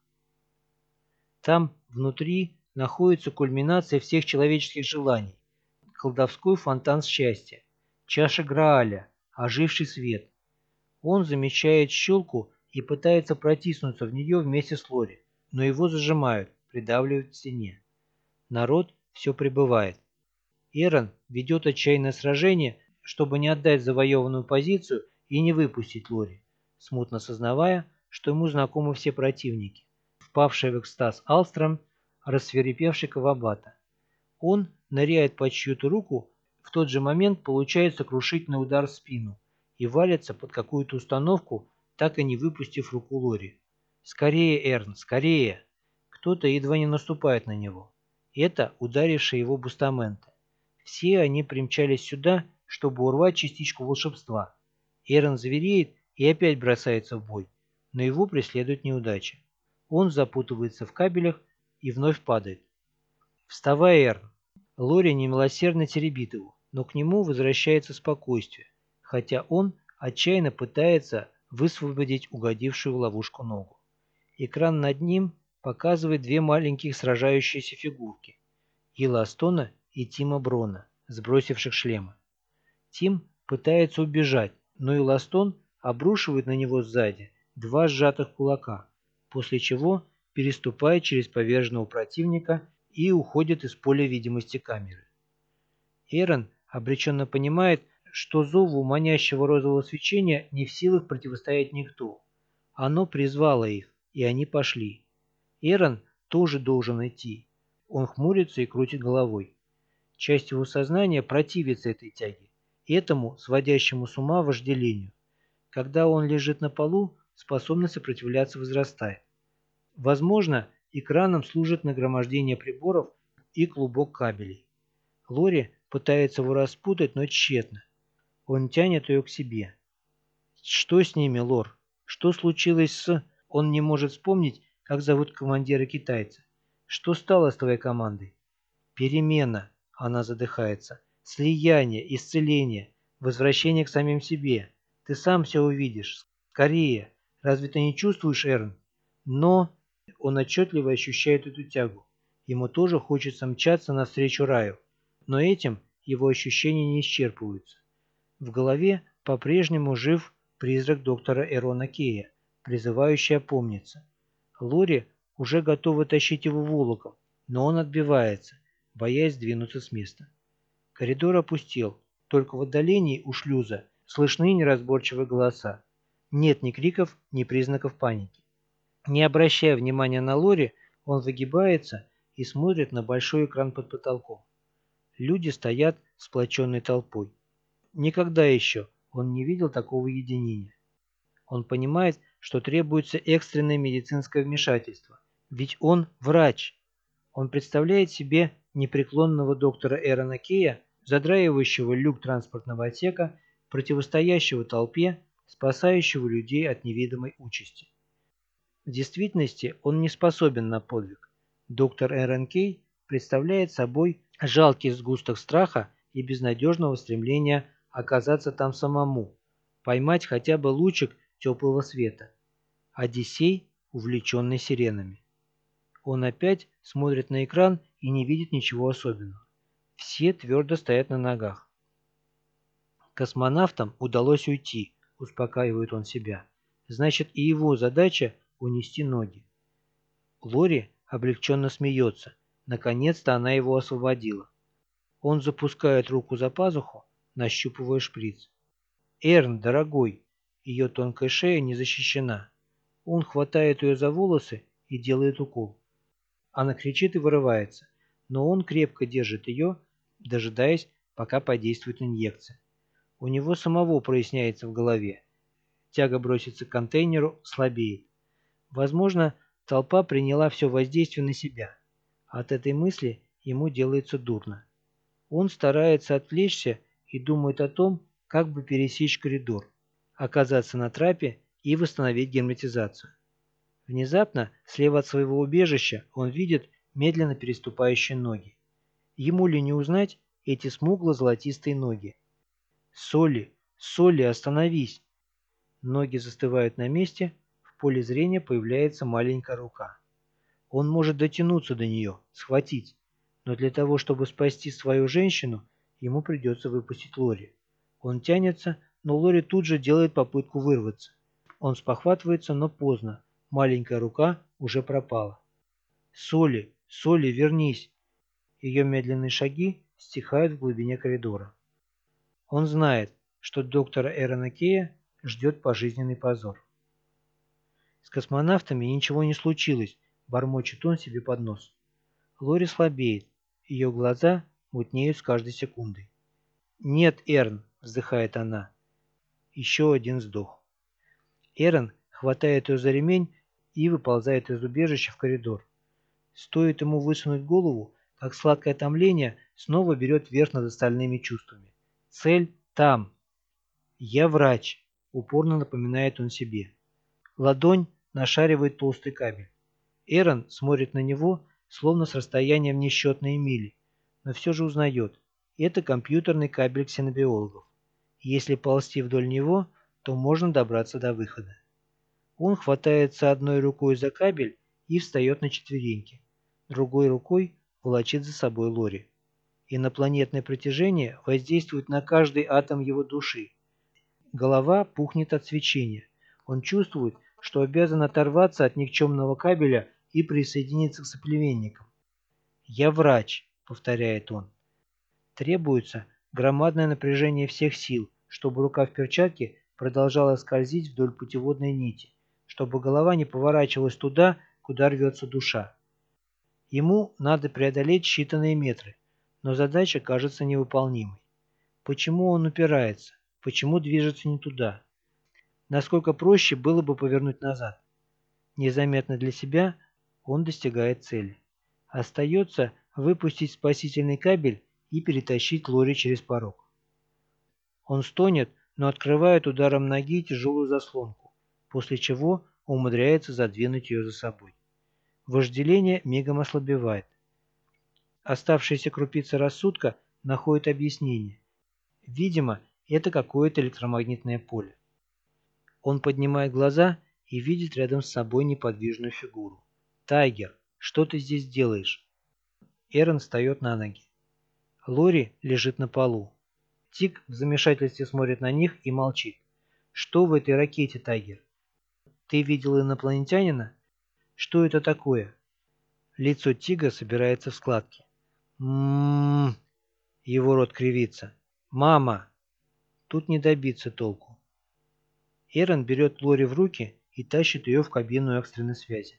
Там, внутри, находится кульминация всех человеческих желаний. Колдовской фонтан счастья, чаша Грааля, оживший свет. Он замечает щелку и пытается протиснуться в нее вместе с Лори, но его зажимают, придавливают к стене. Народ все прибывает. Эрон ведет отчаянное сражение, чтобы не отдать завоеванную позицию и не выпустить Лори, смутно сознавая, что ему знакомы все противники, впавший в экстаз Алстром, рассвирепевший Кавабата. Он ныряет под чью-то руку, в тот же момент получает сокрушительный удар в спину и валится под какую-то установку, так и не выпустив руку Лори. «Скорее, Эрн, скорее!» Кто-то едва не наступает на него. Это ударившие его бустаменты. Все они примчались сюда, чтобы урвать частичку волшебства. Эрн звереет и опять бросается в бой, но его преследует неудача. Он запутывается в кабелях и вновь падает. «Вставай, Эрн!» Лори немилосердно теребит его, но к нему возвращается спокойствие, хотя он отчаянно пытается высвободить угодившую в ловушку ногу. Экран над ним показывает две маленьких сражающиеся фигурки – Ила Астона и Тима Брона, сбросивших шлемы. Тим пытается убежать, но Ила Астон обрушивает на него сзади два сжатых кулака, после чего переступает через поверженного противника и уходит из поля видимости камеры. Эрон обреченно понимает, что зову манящего розового свечения не в силах противостоять никто. Оно призвало их, и они пошли. Эрон тоже должен идти. Он хмурится и крутит головой. Часть его сознания противится этой тяге, этому сводящему с ума вожделению. Когда он лежит на полу, способность сопротивляться возрастает. Возможно, экраном служит нагромождение приборов и клубок кабелей. Лори пытается его распутать, но тщетно. Он тянет ее к себе. Что с ними, Лор? Что случилось с... Он не может вспомнить, как зовут командира китайца. Что стало с твоей командой? Перемена, она задыхается. Слияние, исцеление, возвращение к самим себе. Ты сам все увидишь. Скорее. Разве ты не чувствуешь, Эрн? Но... Он отчетливо ощущает эту тягу. Ему тоже хочется мчаться навстречу раю. Но этим его ощущения не исчерпываются. В голове по-прежнему жив призрак доктора Эрона Кея, призывающий опомниться. Лори уже готова тащить его волоком, но он отбивается, боясь двинуться с места. Коридор опустел, только в отдалении у шлюза слышны неразборчивые голоса. Нет ни криков, ни признаков паники. Не обращая внимания на Лори, он выгибается и смотрит на большой экран под потолком. Люди стоят сплоченной толпой. Никогда еще Он не видел такого единения. Он понимает, что требуется экстренное медицинское вмешательство, ведь он врач. Он представляет себе непреклонного доктора Эрона Кея, задраивающего люк транспортного отсека, противостоящего толпе, спасающего людей от невидимой участи. В действительности он не способен на подвиг. Доктор Эрон Кей представляет собой жалкий сгусток страха и безнадежного стремления оказаться там самому, поймать хотя бы лучик теплого света. Одиссей, увлеченный сиренами. Он опять смотрит на экран и не видит ничего особенного. Все твердо стоят на ногах. Космонавтам удалось уйти, успокаивает он себя. Значит, и его задача – унести ноги. Лори облегченно смеется. Наконец-то она его освободила. Он запускает руку за пазуху, нащупывая шприц. «Эрн, дорогой!» Ее тонкая шея не защищена. Он хватает ее за волосы и делает укол. Она кричит и вырывается, но он крепко держит ее, дожидаясь, пока подействует инъекция. У него самого проясняется в голове. Тяга броситься к контейнеру слабеет. Возможно, толпа приняла все воздействие на себя. От этой мысли ему делается дурно. Он старается отвлечься и думает о том, как бы пересечь коридор, оказаться на трапе и восстановить герметизацию. Внезапно, слева от своего убежища, он видит медленно переступающие ноги. Ему ли не узнать эти смугло-золотистые ноги? «Солли! Солли, остановись!» Ноги застывают на месте, в поле зрения появляется маленькая рука. Он может дотянуться до нее, схватить, но для того, чтобы спасти свою женщину, ему придется выпустить Лори. Он тянется, но Лори тут же делает попытку вырваться. Он спохватывается, но поздно. Маленькая рука уже пропала. «Солли! Солли, вернись!» Ее медленные шаги стихают в глубине коридора. Он знает, что доктора Эрона Кея ждет пожизненный позор. С космонавтами ничего не случилось, бормочет он себе под нос. Лори слабеет, ее глаза мутнеют с каждой секундой. «Нет, Эрн!» – вздыхает она. Еще один вздох. Эрон хватает ее за ремень и выползает из убежища в коридор. Стоит ему высунуть голову, как сладкое томление снова берет верх над остальными чувствами. Цель там. «Я врач», – упорно напоминает он себе. Ладонь нашаривает толстый кабель. Эрон смотрит на него, словно с расстоянием несчетной мили, но все же узнает. Это компьютерный кабель ксенобиологов. Если ползти вдоль него, то можно добраться до выхода. Он хватается одной рукой за кабель и встает на четвереньки. Другой рукой волочит за собой Лори. Инопланетное притяжение воздействует на каждый атом его души. Голова пухнет от свечения. Он чувствует, что обязан оторваться от никчемного кабеля и присоединиться к соплеменникам. «Я врач», — повторяет он. Требуется громадное напряжение всех сил, чтобы рука в перчатке продолжала скользить вдоль путеводной нити, чтобы голова не поворачивалась туда, куда рвется душа. Ему надо преодолеть считанные метры, но задача кажется невыполнимой. Почему он упирается? Почему движется не туда? Насколько проще было бы повернуть назад? Незаметно для себя он достигает цели. Остается выпустить спасительный кабель и перетащить Лори через порог. Он стонет, но открывает ударом ноги тяжелую заслонку, после чего умудряется задвинуть ее за собой. Вожделение мигом ослабевает. Оставшаяся крупица рассудка находит объяснение. Видимо, это какое-то электромагнитное поле. Он поднимает глаза и видит рядом с собой неподвижную фигуру. «Тайгер, что ты здесь делаешь?» Эрон встает на ноги. Лори лежит на полу. Тиг в замешательстве смотрит на них и молчит. «Что в этой ракете, Тайгер? Ты видел инопланетянина? Что это такое?» Лицо Тига собирается в складки. «М-м-м...» Его рот кривится. «Мама!» Тут не добиться толку. Эрон берет Лори в руки и тащит ее в кабину экстренной связи.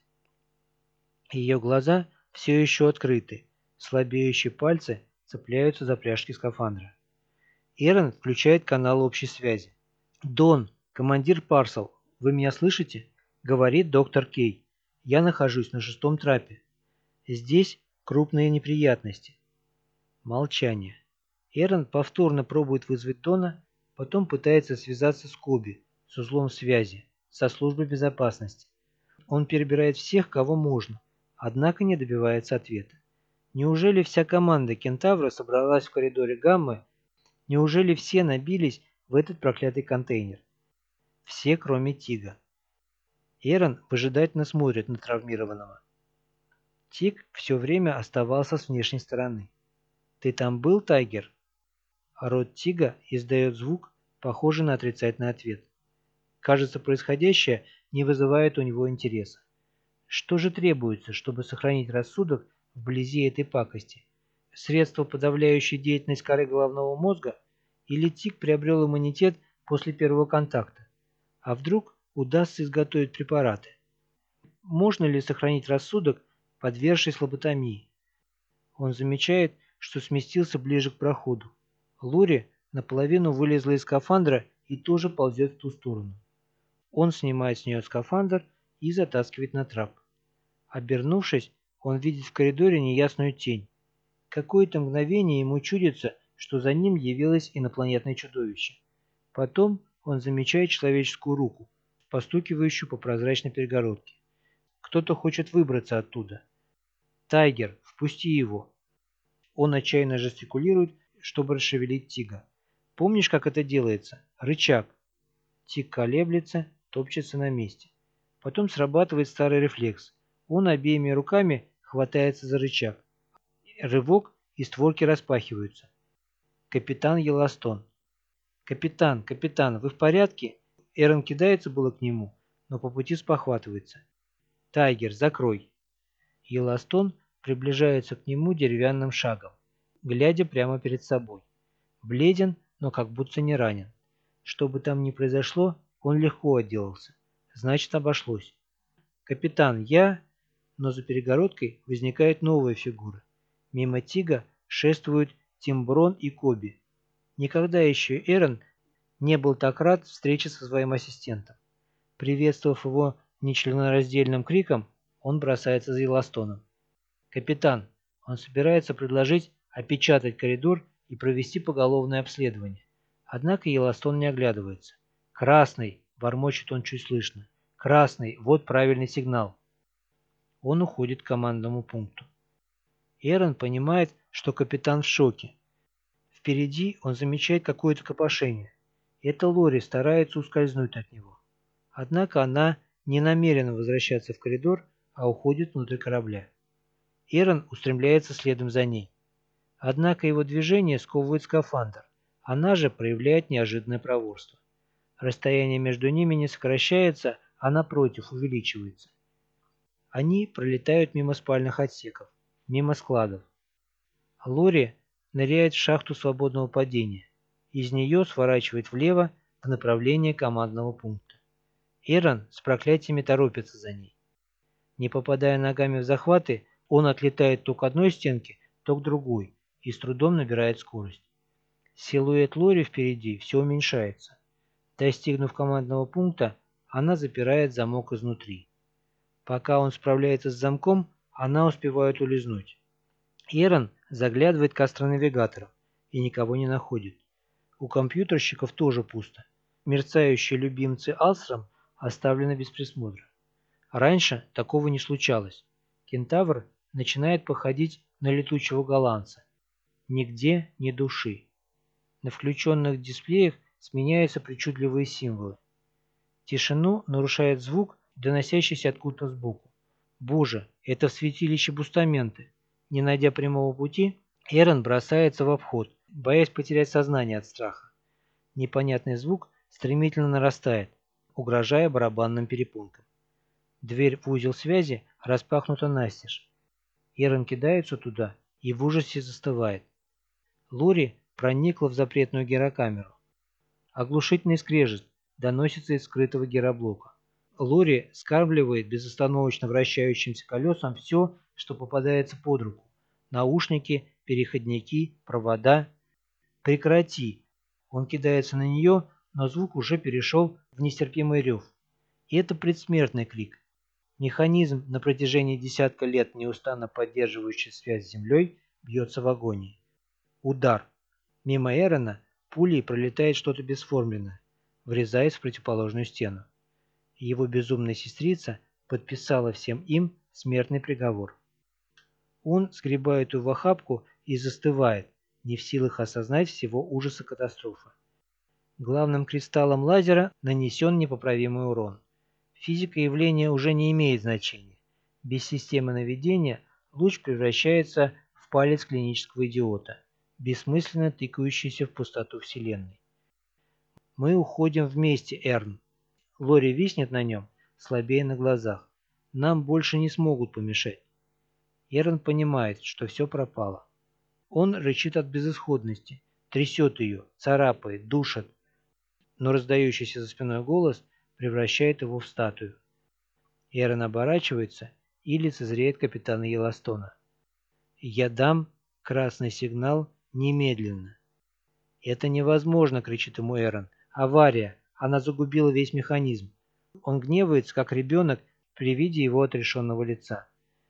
Ее глаза все еще открыты, слабеющие пальцы цепляются за пряжки скафандра. Эрон включает канал общей связи. «Дон, командир Парсел, вы меня слышите?» — говорит доктор Кей. «Я нахожусь на шестом трапе. Здесь крупные неприятности». Молчание. Эрон повторно пробует вызвать Дона, потом пытается связаться с Коби, с узлом связи, со службой безопасности. Он перебирает всех, кого можно, однако не добивается ответа. Неужели вся команда Кентавра собралась в коридоре Гаммы? Неужели все набились в этот проклятый контейнер? Все, кроме Тига. Эрон выжидательно смотрит на травмированного. Тиг все время оставался с внешней стороны. «Ты там был, Тайгер?» Рот Тига издает звук, похожий на отрицательный ответ. Кажется, происходящее не вызывает у него интереса. Что же требуется, чтобы сохранить рассудок вблизи этой пакости? Средство, подавляющее деятельность коры головного мозга? Или Тиг приобрел иммунитет после первого контакта? А вдруг удастся изготовить препараты? Можно ли сохранить рассудок, подвергшись лоботомии? Он замечает, что сместился ближе к проходу. Лори наполовину вылезла из скафандра и тоже ползет в ту сторону. Он снимает с нее скафандр и затаскивает на трап. Обернувшись, он видит в коридоре неясную тень. Какое-то мгновение ему чудится, что за ним явилось инопланетное чудовище. Потом он замечает человеческую руку, постукивающую по прозрачной перегородке. Кто-то хочет выбраться оттуда. «Тайгер, впусти его!» Он отчаянно жестикулирует, чтобы расшевелить Тига. «Помнишь, как это делается? Рычаг!» Тиг колеблется, топчется на месте. Потом срабатывает старый рефлекс. Он обеими руками хватается за рычаг. Рывок, и створки распахиваются. Капитан Йеллоустон. «Капитан, капитан, вы в порядке?» Эрон кидается было к нему, но по пути спохватывается. «Тайгер, закрой!» Йеллоустон приближается к нему деревянным шагом, глядя прямо перед собой. Бледен, но как будто не ранен. Что бы там ни произошло, он легко отделался. Значит, обошлось. «Капитан, я...» Но за перегородкой возникает новая фигура. Мимо Тига шествуют Тимброн и Коби. Никогда еще Эрон не был так рад встрече со своим ассистентом. Приветствовав его нечленораздельным криком, он бросается за Йеллоустоном. «Капитан, он собирается предложить опечатать коридор и провести поголовное обследование». Однако Йеллоустон не оглядывается. «Красный!» – бормочет он чуть слышно. «Красный! Вот правильный сигнал!» Он уходит к командному пункту. Эрон понимает, что капитан в шоке. Впереди он замечает какое-то копошение. Это Лори старается ускользнуть от него. Однако она не намерена возвращаться в коридор, а уходит внутрь корабля. Эрон устремляется следом за ней. Однако его движение сковывает скафандр. Она же проявляет неожиданное проворство. Расстояние между ними не сокращается, а напротив увеличивается. Они пролетают мимо спальных отсеков, мимо складов. Лори ныряет в шахту свободного падения. Из нее сворачивает влево в направлении командного пункта. Эрон с проклятиями торопится за ней. Не попадая ногами в захваты, он отлетает то к одной стенке, то к другой и с трудом набирает скорость. Силуэт Лори впереди все уменьшается. Достигнув командного пункта, она запирает замок изнутри. Пока он справляется с замком, она успевает улизнуть. Эрон заглядывает к астронавигаторам и никого не находит. У компьютерщиков тоже пусто. Мерцающие любимцы Алстром оставлены без присмотра. Раньше такого не случалось. Кентавр начинает походить на летучего голландца. Нигде ни души. На включенных дисплеях сменяются причудливые символы. Тишину нарушает звук, доносящийся откуда-то сбоку. Боже, это в святилище Бустаменты. Не найдя прямого пути, Эрон бросается в обход, боясь потерять сознание от страха. Непонятный звук стремительно нарастает, угрожая барабанным перепонкам. Дверь в узел связи распахнута настежь. Эрон кидается туда и в ужасе застывает. Лори проникла в запретную гирокамеру. Оглушительный скрежет доносится из скрытого гироблока. Лори скармливает безостановочно вращающимся колесам все, что попадается под руку. Наушники, переходники, провода. «Прекрати!» Он кидается на нее, но звук уже перешел в нестерпимый рев. И это предсмертный крик. Механизм, на протяжении десятка лет неустанно поддерживающий связь с Землей, бьется в агонии. Удар. Мимо Эрона пулей пролетает что-то бесформенное, врезаясь в противоположную стену. Его безумная сестрица подписала всем им смертный приговор. Он сгребает ее в охапку и застывает, не в силах осознать всего ужаса катастрофы. Главным кристаллом лазера нанесен непоправимый урон. Физика явления уже не имеет значения. Без системы наведения луч превращается в палец клинического идиота, бессмысленно тыкающийся в пустоту Вселенной. Мы уходим вместе, Эрн. Лори виснет на нем, слабее на глазах. Нам больше не смогут помешать. Эрн понимает, что все пропало. Он рычит от безысходности, трясет ее, царапает, душит, но раздающийся за спиной голос превращает его в статую. Эрн оборачивается и лицезреет капитана Йеллоустона. «Я дам красный сигнал немедленно». «Это невозможно!» — кричит ему Эрн. «Авария! Она загубила весь механизм!» Он гневается, как ребенок, при виде его отрешенного лица.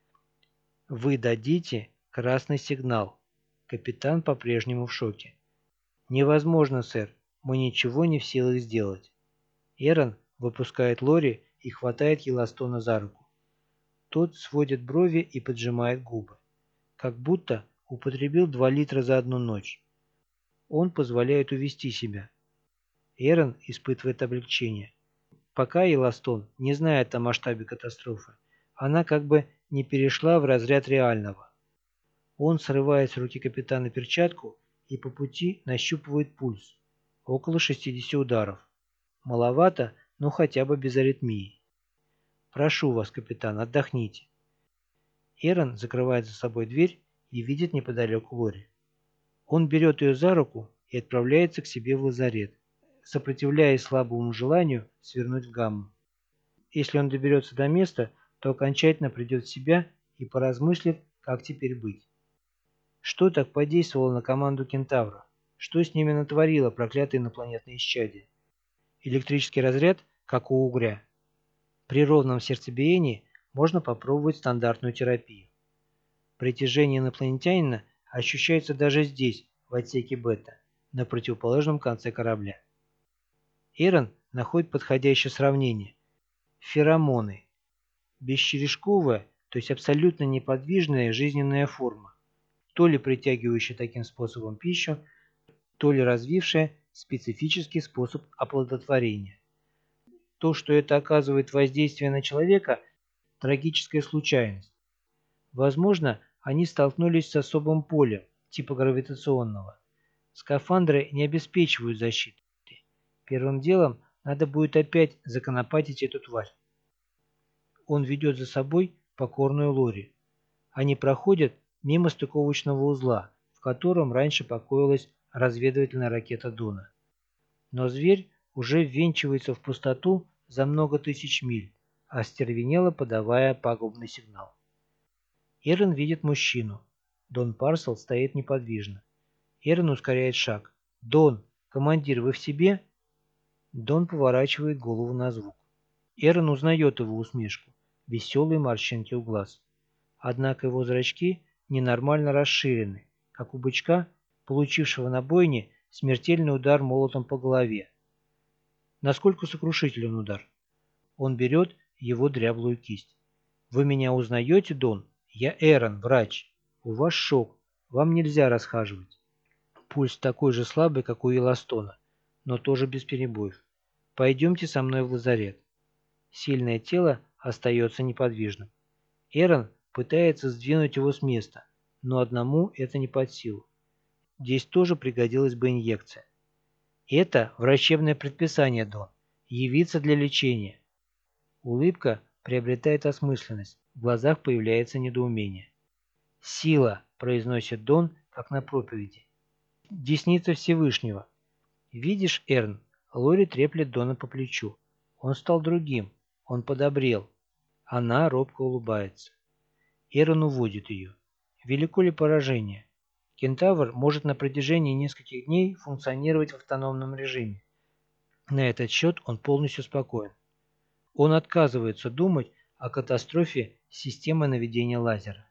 «Вы дадите красный сигнал». Капитан по-прежнему в шоке. «Невозможно, сэр. Мы ничего не в силах сделать». Эрон выпускает Лори и хватает Йеллоустона за руку. Тот сводит брови и поджимает губы. Как будто употребил два литра за одну ночь. Он позволяет увести себя. Эрон испытывает облегчение. Пока Йеллоустон не знает о масштабе катастрофы, она как бы не перешла в разряд реального. Он срывает с руки капитана перчатку и по пути нащупывает пульс. Около шестидесяти ударов. Маловато, но хотя бы без аритмии. «Прошу вас, капитан, отдохните». Эрон закрывает за собой дверь и видит неподалеку Лори. Он берет ее за руку и отправляется к себе в лазарет, сопротивляясь слабому желанию свернуть в гамму. Если он доберется до места, то окончательно придет в себя и поразмыслит, как теперь быть. Что так подействовало на команду Кентавра? Что с ними натворило проклятое инопланетное исчадие? Электрический разряд, как у угря. При ровном сердцебиении можно попробовать стандартную терапию. Притяжение инопланетянина ощущается даже здесь, в отсеке бета, на противоположном конце корабля. Эрон находит подходящее сравнение. Феромоны. Бесчерешковая, то есть абсолютно неподвижная жизненная форма, то ли притягивающая таким способом пищу, то ли развившая специфический способ оплодотворения. То, что это оказывает воздействие на человека – трагическая случайность. Возможно, они столкнулись с особым полем, типа гравитационного. Скафандры не обеспечивают защиты. Первым делом надо будет опять законопатить эту тварь. Он ведет за собой покорную Лори. Они проходят мимо стыковочного узла, в котором раньше покоилась разведывательная ракета Дона. Но зверь уже ввинчивается в пустоту за много тысяч миль, остервенело подавая пагубный сигнал. Эрон видит мужчину. Дон Парсел стоит неподвижно. Эрон ускоряет шаг. «Дон, командир, вы в себе?» Дон поворачивает голову на звук. Эрон узнает его усмешку, веселые морщинки у глаз. Однако его зрачки ненормально расширены, как у бычка, получившего на бойне смертельный удар молотом по голове. Насколько сокрушителен удар? Он берет его дряблую кисть. «Вы меня узнаете, Дон? Я Эрон, врач. У вас шок. Вам нельзя расхаживать». Пульс такой же слабый, как у Йеллоустона, но тоже без перебоев. «Пойдемте со мной в лазарет». Сильное тело остается неподвижным. Эрон пытается сдвинуть его с места, но одному это не под силу. Здесь тоже пригодилась бы инъекция. Это врачебное предписание, Дон. Явиться для лечения. Улыбка приобретает осмысленность, в глазах появляется недоумение. «Сила», — произносит Дон, как на проповеди. «Десница Всевышнего». «Видишь, Эрн?» — Лори треплет Дона по плечу. «Он стал другим. Он подобрел». Она робко улыбается. Эрон уводит ее. Велико ли поражение? Кентавр может на протяжении нескольких дней функционировать в автономном режиме. На этот счет он полностью спокоен. Он отказывается думать о катастрофе системы наведения лазера.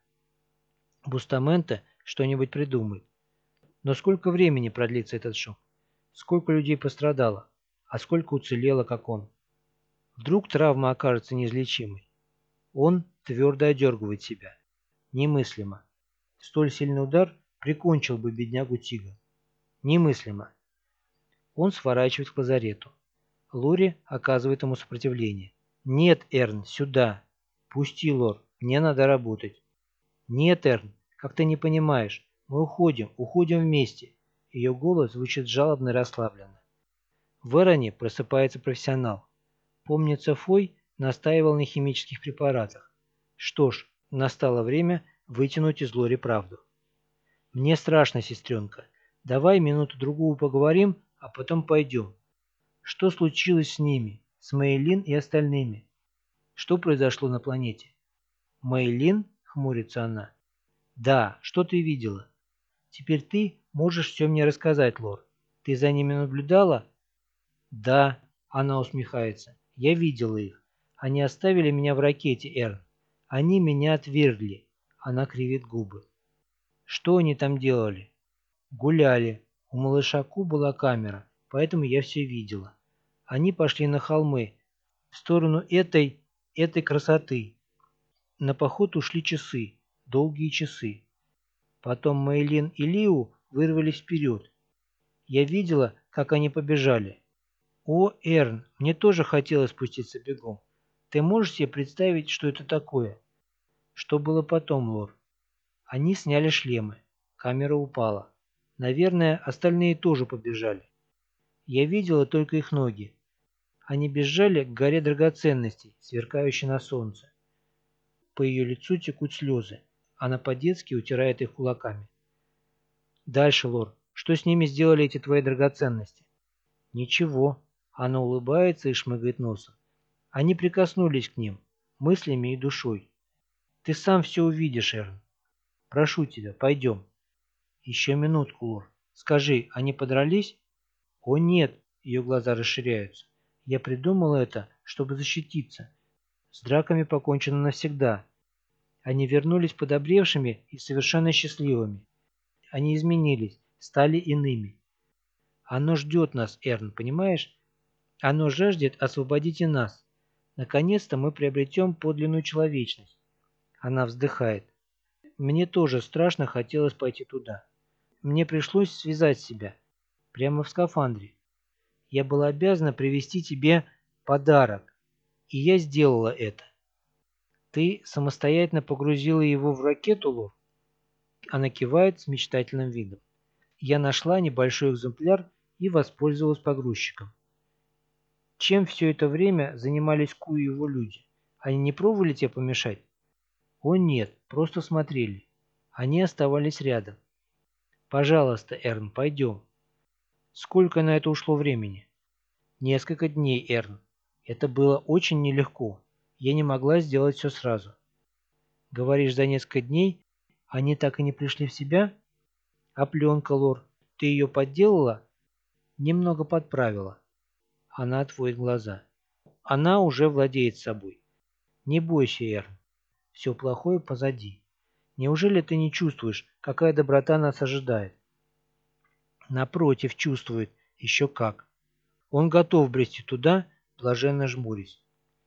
Бустаменте что-нибудь придумает. Но сколько времени продлится этот шок? Сколько людей пострадало? А сколько уцелело, как он? Вдруг травма окажется неизлечимой? Он твердо одергивает себя. Немыслимо. Столь сильный удар прикончил бы беднягу Тига. Немыслимо. Он сворачивает к лазарету. Лори оказывает ему сопротивление. «Нет, Эрн, сюда!» «Пусти, Лор, мне надо работать!» «Нет, Эрн, как ты не понимаешь, мы уходим, уходим вместе!» Ее голос звучит жалобно и расслабленно. В Эроне просыпается профессионал. Помнится, Фой настаивал на химических препаратах. Что ж, настало время вытянуть из Лори правду. «Мне страшно, сестренка. Давай минуту-другую поговорим, а потом пойдем. Что случилось с ними, с Мэйлин и остальными? Что произошло на планете?» «Мэйлин?» — хмурится она. «Да, что ты видела?» «Теперь ты можешь все мне рассказать, Лор. Ты за ними наблюдала?» «Да», — она усмехается. «Я видела их. Они оставили меня в ракете, Эрн. Они меня отвергли». Она кривит губы. «Что они там делали?» «Гуляли. У малыша Ку была камера, поэтому я все видела. Они пошли на холмы, в сторону этой, этой красоты. На поход ушли часы, долгие часы. Потом Мэйлин и Лиу вырвались вперед. Я видела, как они побежали. О, Эрн, мне тоже хотелось спуститься бегом. Ты можешь себе представить, что это такое?» «Что было потом, Лор?» Они сняли шлемы. Камера упала. Наверное, остальные тоже побежали. Я видела только их ноги. Они бежали к горе драгоценностей, сверкающей на солнце. По ее лицу текут слезы. Она по-детски утирает их кулаками. «Дальше, Лор, что с ними сделали эти твои драгоценности?» «Ничего». Она улыбается и шмыгает носом. Они прикоснулись к ним, мыслями и душой. «Ты сам все увидишь, Эрн. Прошу тебя, пойдем». «Еще минутку, Лор. Скажи, они подрались?» «О нет», ее глаза расширяются. «Я придумал это, чтобы защититься. С драками покончено навсегда. Они вернулись подобревшими и совершенно счастливыми. Они изменились, стали иными. Оно ждет нас, Эрн, понимаешь? Оно жаждет освободить и нас. Наконец-то мы приобретем подлинную человечность». Она вздыхает. «Мне тоже страшно хотелось пойти туда. Мне пришлось связать себя. Прямо в скафандре. Я была обязана привезти тебе подарок. И я сделала это». «Ты самостоятельно погрузила его в ракету, Лор?» Она кивает с мечтательным видом. «Я нашла небольшой экземпляр и воспользовалась погрузчиком». «Чем все это время занимались Ку и его люди? Они не пробовали тебе помешать?» «О нет, просто смотрели. Они оставались рядом». «Пожалуйста, Эрн, пойдем». «Сколько на это ушло времени?» «Несколько дней, Эрн. Это было очень нелегко. Я не могла сделать все сразу». «Говоришь, за несколько дней они так и не пришли в себя?» «А пленка, Лор, ты ее подделала?» «Немного подправила». Она отводит глаза. Она уже владеет собой. «Не бойся, Эрн. Все плохое позади. Неужели ты не чувствуешь, какая доброта нас ожидает?» «Напротив, чувствует. Еще как. Он готов брести туда, блаженно жмурясь».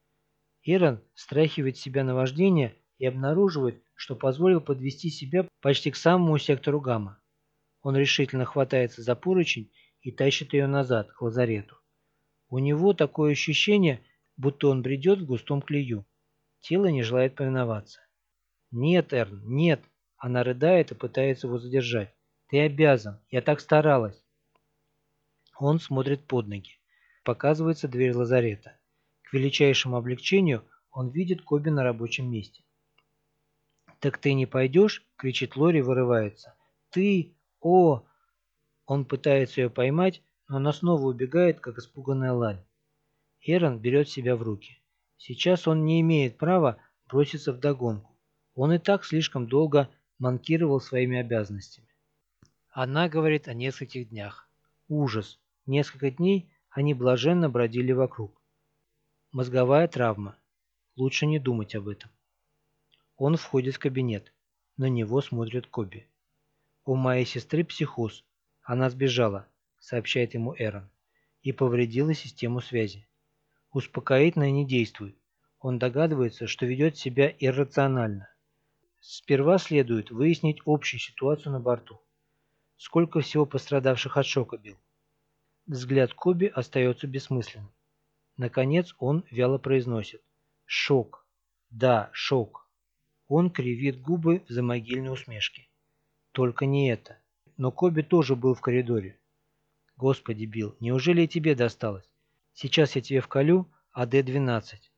Эрон стряхивает с себя наваждение и обнаруживает, что позволил подвести себя почти к самому сектору гамма. Он решительно хватается за поручень и тащит ее назад, к лазарету. У него такое ощущение, будто он бредет в густом клею. Тело не желает повиноваться. «Нет, Эрн, нет!» Она рыдает и пытается его задержать. «Ты обязан! Я так старалась!» Он смотрит под ноги. Показывается дверь лазарета. К величайшему облегчению он видит Коби на рабочем месте. «Так ты не пойдешь?» — кричит Лори, вырывается. «Ты! О!» Он пытается ее поймать, но она снова убегает, как испуганная лань. Эрон берет себя в руки. Сейчас он не имеет права броситься вдогонку. Он и так слишком долго манкировал своими обязанностями. Она говорит о нескольких днях. Ужас. Несколько дней Они блаженно бродили вокруг. Мозговая травма. Лучше не думать об этом. Он входит в кабинет. На него смотрит Коби. «У моей сестры психоз. Она сбежала», — сообщает ему Эрон, «и повредила систему связи. Успокоительное не действует. Он догадывается, что ведет себя иррационально. Сперва следует выяснить общую ситуацию на борту. Сколько всего пострадавших от шока, Билл?» Взгляд Коби остается бессмысленным. Наконец он вяло произносит: «Шок. Да, шок». Он кривит губы в замогильной усмешке. Только не это. Но Коби тоже был в коридоре. «Господи, Билл, неужели и тебе досталось? Сейчас я тебе вколю А Д двенадцать».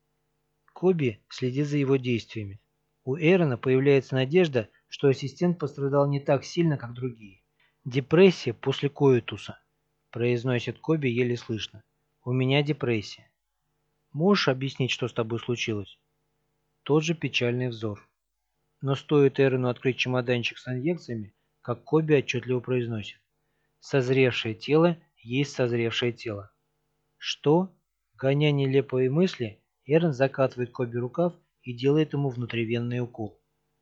Коби следит за его действиями. У Эрона появляется надежда, что ассистент пострадал не так сильно, как другие. «Депрессия после коитуса», – произносит Коби еле слышно. «У меня депрессия. Можешь объяснить, что с тобой случилось?» Тот же печальный взор. Но стоит Эрону открыть чемоданчик с инъекциями, как Коби отчетливо произносит: «Созревшее тело есть созревшее тело». «Что?» Гоня нелепые мысли, Эрон закатывает Коби рукав и делает ему внутривенный укол.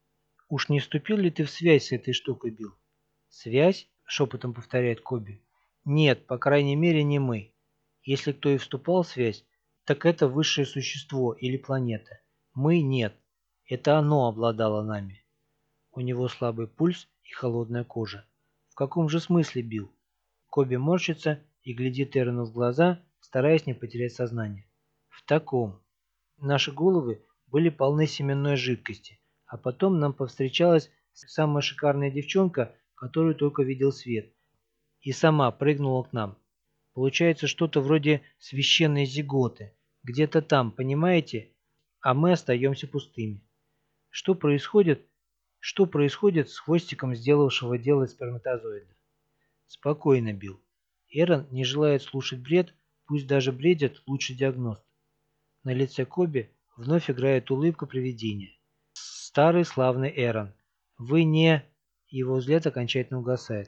«Уж не вступил ли ты в связь с этой штукой, Билл?» «Связь?» – шепотом повторяет Коби. «Нет, по крайней мере, не мы. Если кто и вступал в связь, так это высшее существо или планета. Мы – нет. Это оно обладало нами». У него слабый пульс и холодная кожа. «В каком же смысле, Билл?» Коби морщится и глядит Эрону в глаза, стараясь не потерять сознание. «В таком. Наши головы были полны семенной жидкости, а потом нам повстречалась самая шикарная девчонка, которую только видел свет, и сама прыгнула к нам. Получается что-то вроде священной зиготы, где-то там, понимаете, а мы остаемся пустыми. Что происходит, что происходит с хвостиком сделавшего дело сперматозоида?» «Спокойно, Билл. Эрон не желает слушать бред, пусть даже бредит лучший диагност». На лице Коби вновь играет улыбка привидения. «Старый славный Эрон, вы не...» Его взгляд окончательно угасает.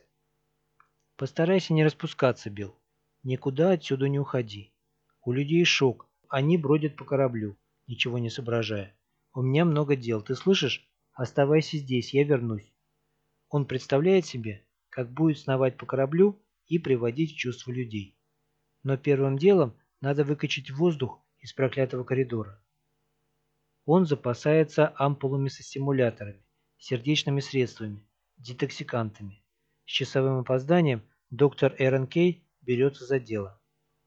«Постарайся не распускаться, Билл. Никуда отсюда не уходи. У людей шок, они бродят по кораблю, ничего не соображая. У меня много дел, ты слышишь? Оставайся здесь, я вернусь». Он представляет себе, как будет сновать по кораблю и приводить в чувство людей. Но первым делом надо выкачать воздух из проклятого коридора. Он запасается ампулами со стимуляторами, сердечными средствами, детоксикантами. С часовым опозданием доктор Эрон Кей берется за дело.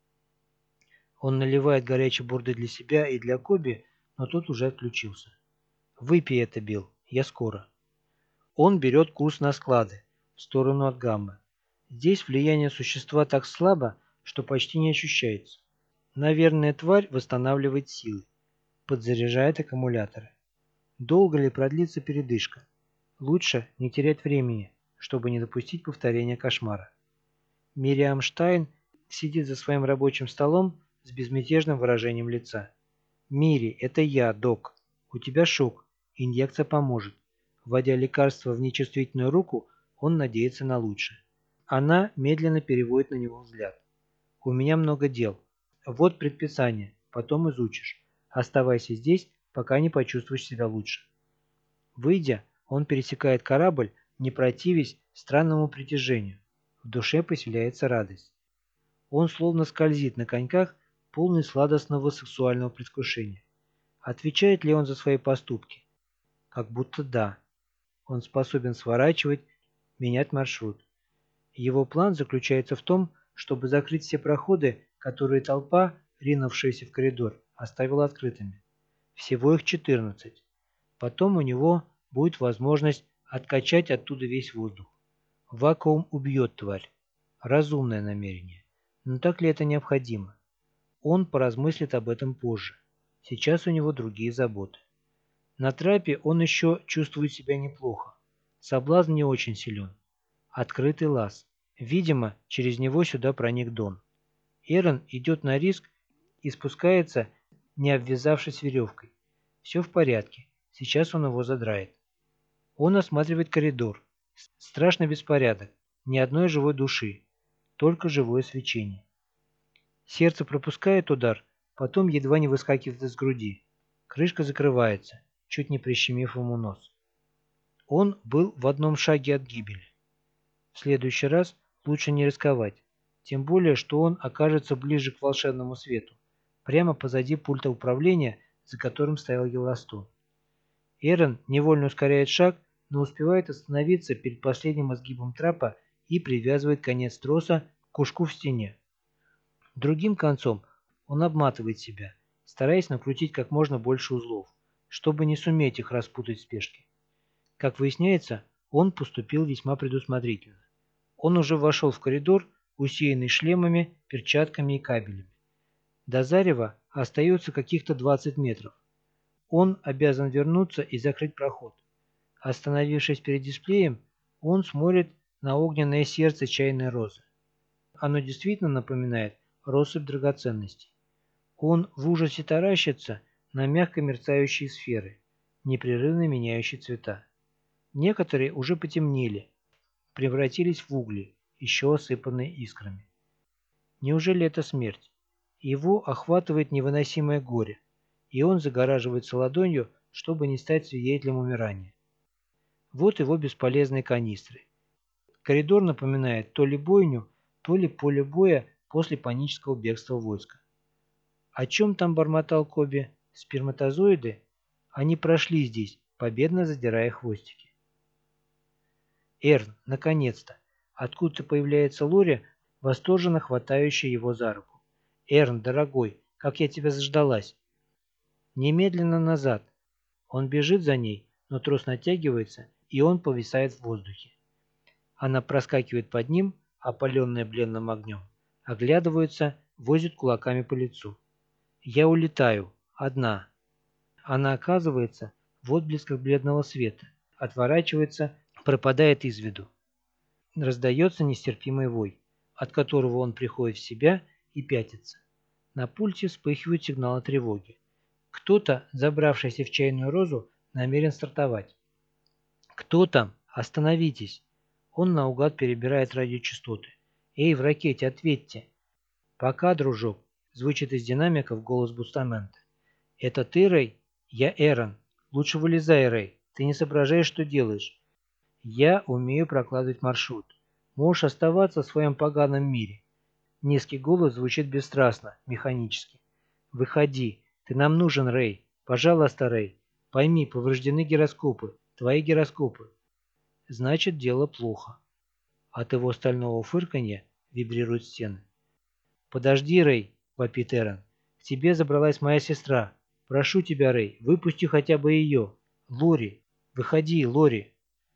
Он наливает горячей бурды для себя и для Коби, но тот уже отключился. «Выпей это, Билл, я скоро». Он берет курс на склады, в сторону от гаммы. Здесь влияние существа так слабо, что почти не ощущается. Наверное, тварь восстанавливает силы, подзаряжает аккумуляторы. Долго ли продлится передышка? Лучше не терять времени, чтобы не допустить повторения кошмара. Мириам Штайн сидит за своим рабочим столом с безмятежным выражением лица. «Мири, это я, док. У тебя шок. Инъекция поможет». Вводя лекарство в нечувствительную руку, он надеется на лучшее. Она медленно переводит на него взгляд. «У меня много дел. Вот предписание, потом изучишь. Оставайся здесь, пока не почувствуешь себя лучше». Выйдя, он пересекает корабль, не противясь странному притяжению. В душе поселяется радость. Он словно скользит на коньках, полный сладостного сексуального предвкушения. Отвечает ли он за свои поступки? Как будто да. Он способен сворачивать, менять маршрут. Его план заключается в том, чтобы закрыть все проходы, которые толпа, ринувшаяся в коридор, оставила открытыми. Всего их четырнадцать. Потом у него будет возможность откачать оттуда весь воздух. Вакуум убьет тварь. Разумное намерение. Но так ли это необходимо? Он поразмыслит об этом позже. Сейчас у него другие заботы. На трапе он еще чувствует себя неплохо. Соблазн не очень силен. Открытый лаз. Видимо, через него сюда проник Дон. Эрон идет на риск и спускается, не обвязавшись веревкой. Все в порядке. Сейчас он его задрает. Он осматривает коридор. Страшный беспорядок. Ни одной живой души. Только живое свечение. Сердце пропускает удар, потом едва не выскакивает из груди. Крышка закрывается, чуть не прищемив ему нос. Он был в одном шаге от гибели. В следующий раз лучше не рисковать, тем более, что он окажется ближе к волшебному свету, прямо позади пульта управления, за которым стоял Йеллоустон. Эрен невольно ускоряет шаг, но успевает остановиться перед последним изгибом трапа и привязывает конец троса к кушку в стене. Другим концом он обматывает себя, стараясь накрутить как можно больше узлов, чтобы не суметь их распутать в спешке. Как выясняется, он поступил весьма предусмотрительно. Он уже вошел в коридор, усеянный шлемами, перчатками и кабелями. До зарева остается каких-то двадцать метров. Он обязан вернуться и закрыть проход. Остановившись перед дисплеем, он смотрит на огненное сердце чайной розы. Оно действительно напоминает россыпь драгоценностей. Он в ужасе таращится на мягко мерцающие сферы, непрерывно меняющие цвета. Некоторые уже потемнели, превратились в угли, еще осыпанные искрами. Неужели это смерть? Его охватывает невыносимое горе, и он загораживается ладонью, чтобы не стать свидетелем умирания. Вот его бесполезные канистры. Коридор напоминает то ли бойню, то ли поле боя после панического бегства войска. О чем там бормотал Коби? Сперматозоиды? Они прошли здесь, победно задирая хвостики. Эрн, наконец-то! Откуда-то появляется Лори, восторженно хватающая его за руку. Эрн, дорогой, как я тебя заждалась! Немедленно назад! Он бежит за ней, но трос натягивается, и он повисает в воздухе. Она проскакивает под ним, опаленная бледным огнем, оглядывается, возит кулаками по лицу. Я улетаю. Одна. Она оказывается в отблесках бледного света, отворачивается, пропадает из виду. Раздается нестерпимый вой, от которого он приходит в себя и пятится. На пульте вспыхивают сигналы тревоги. Кто-то, забравшийся в чайную розу, намерен стартовать. «Кто там? Остановитесь!» Он наугад перебирает радиочастоты. «Эй, в ракете, ответьте!» «Пока, дружок!» — звучит из динамиков голос Бустамента. «Это ты, Рэй? Я Эрон. Лучше вылезай, Рэй. Ты не соображаешь, что делаешь. Я умею прокладывать маршрут. Можешь оставаться в своем поганом мире». Низкий голос звучит бесстрастно, механически. «Выходи. Ты нам нужен, Рэй. Пожалуйста, Рэй. Пойми, повреждены гироскопы. Твои гироскопы». Значит, дело плохо. От его стального фырканья вибрируют стены. «Подожди, Рэй!» — вопит Эрон. «К тебе забралась моя сестра. Прошу тебя, Рэй, выпусти хотя бы ее. Лори! Выходи, Лори!»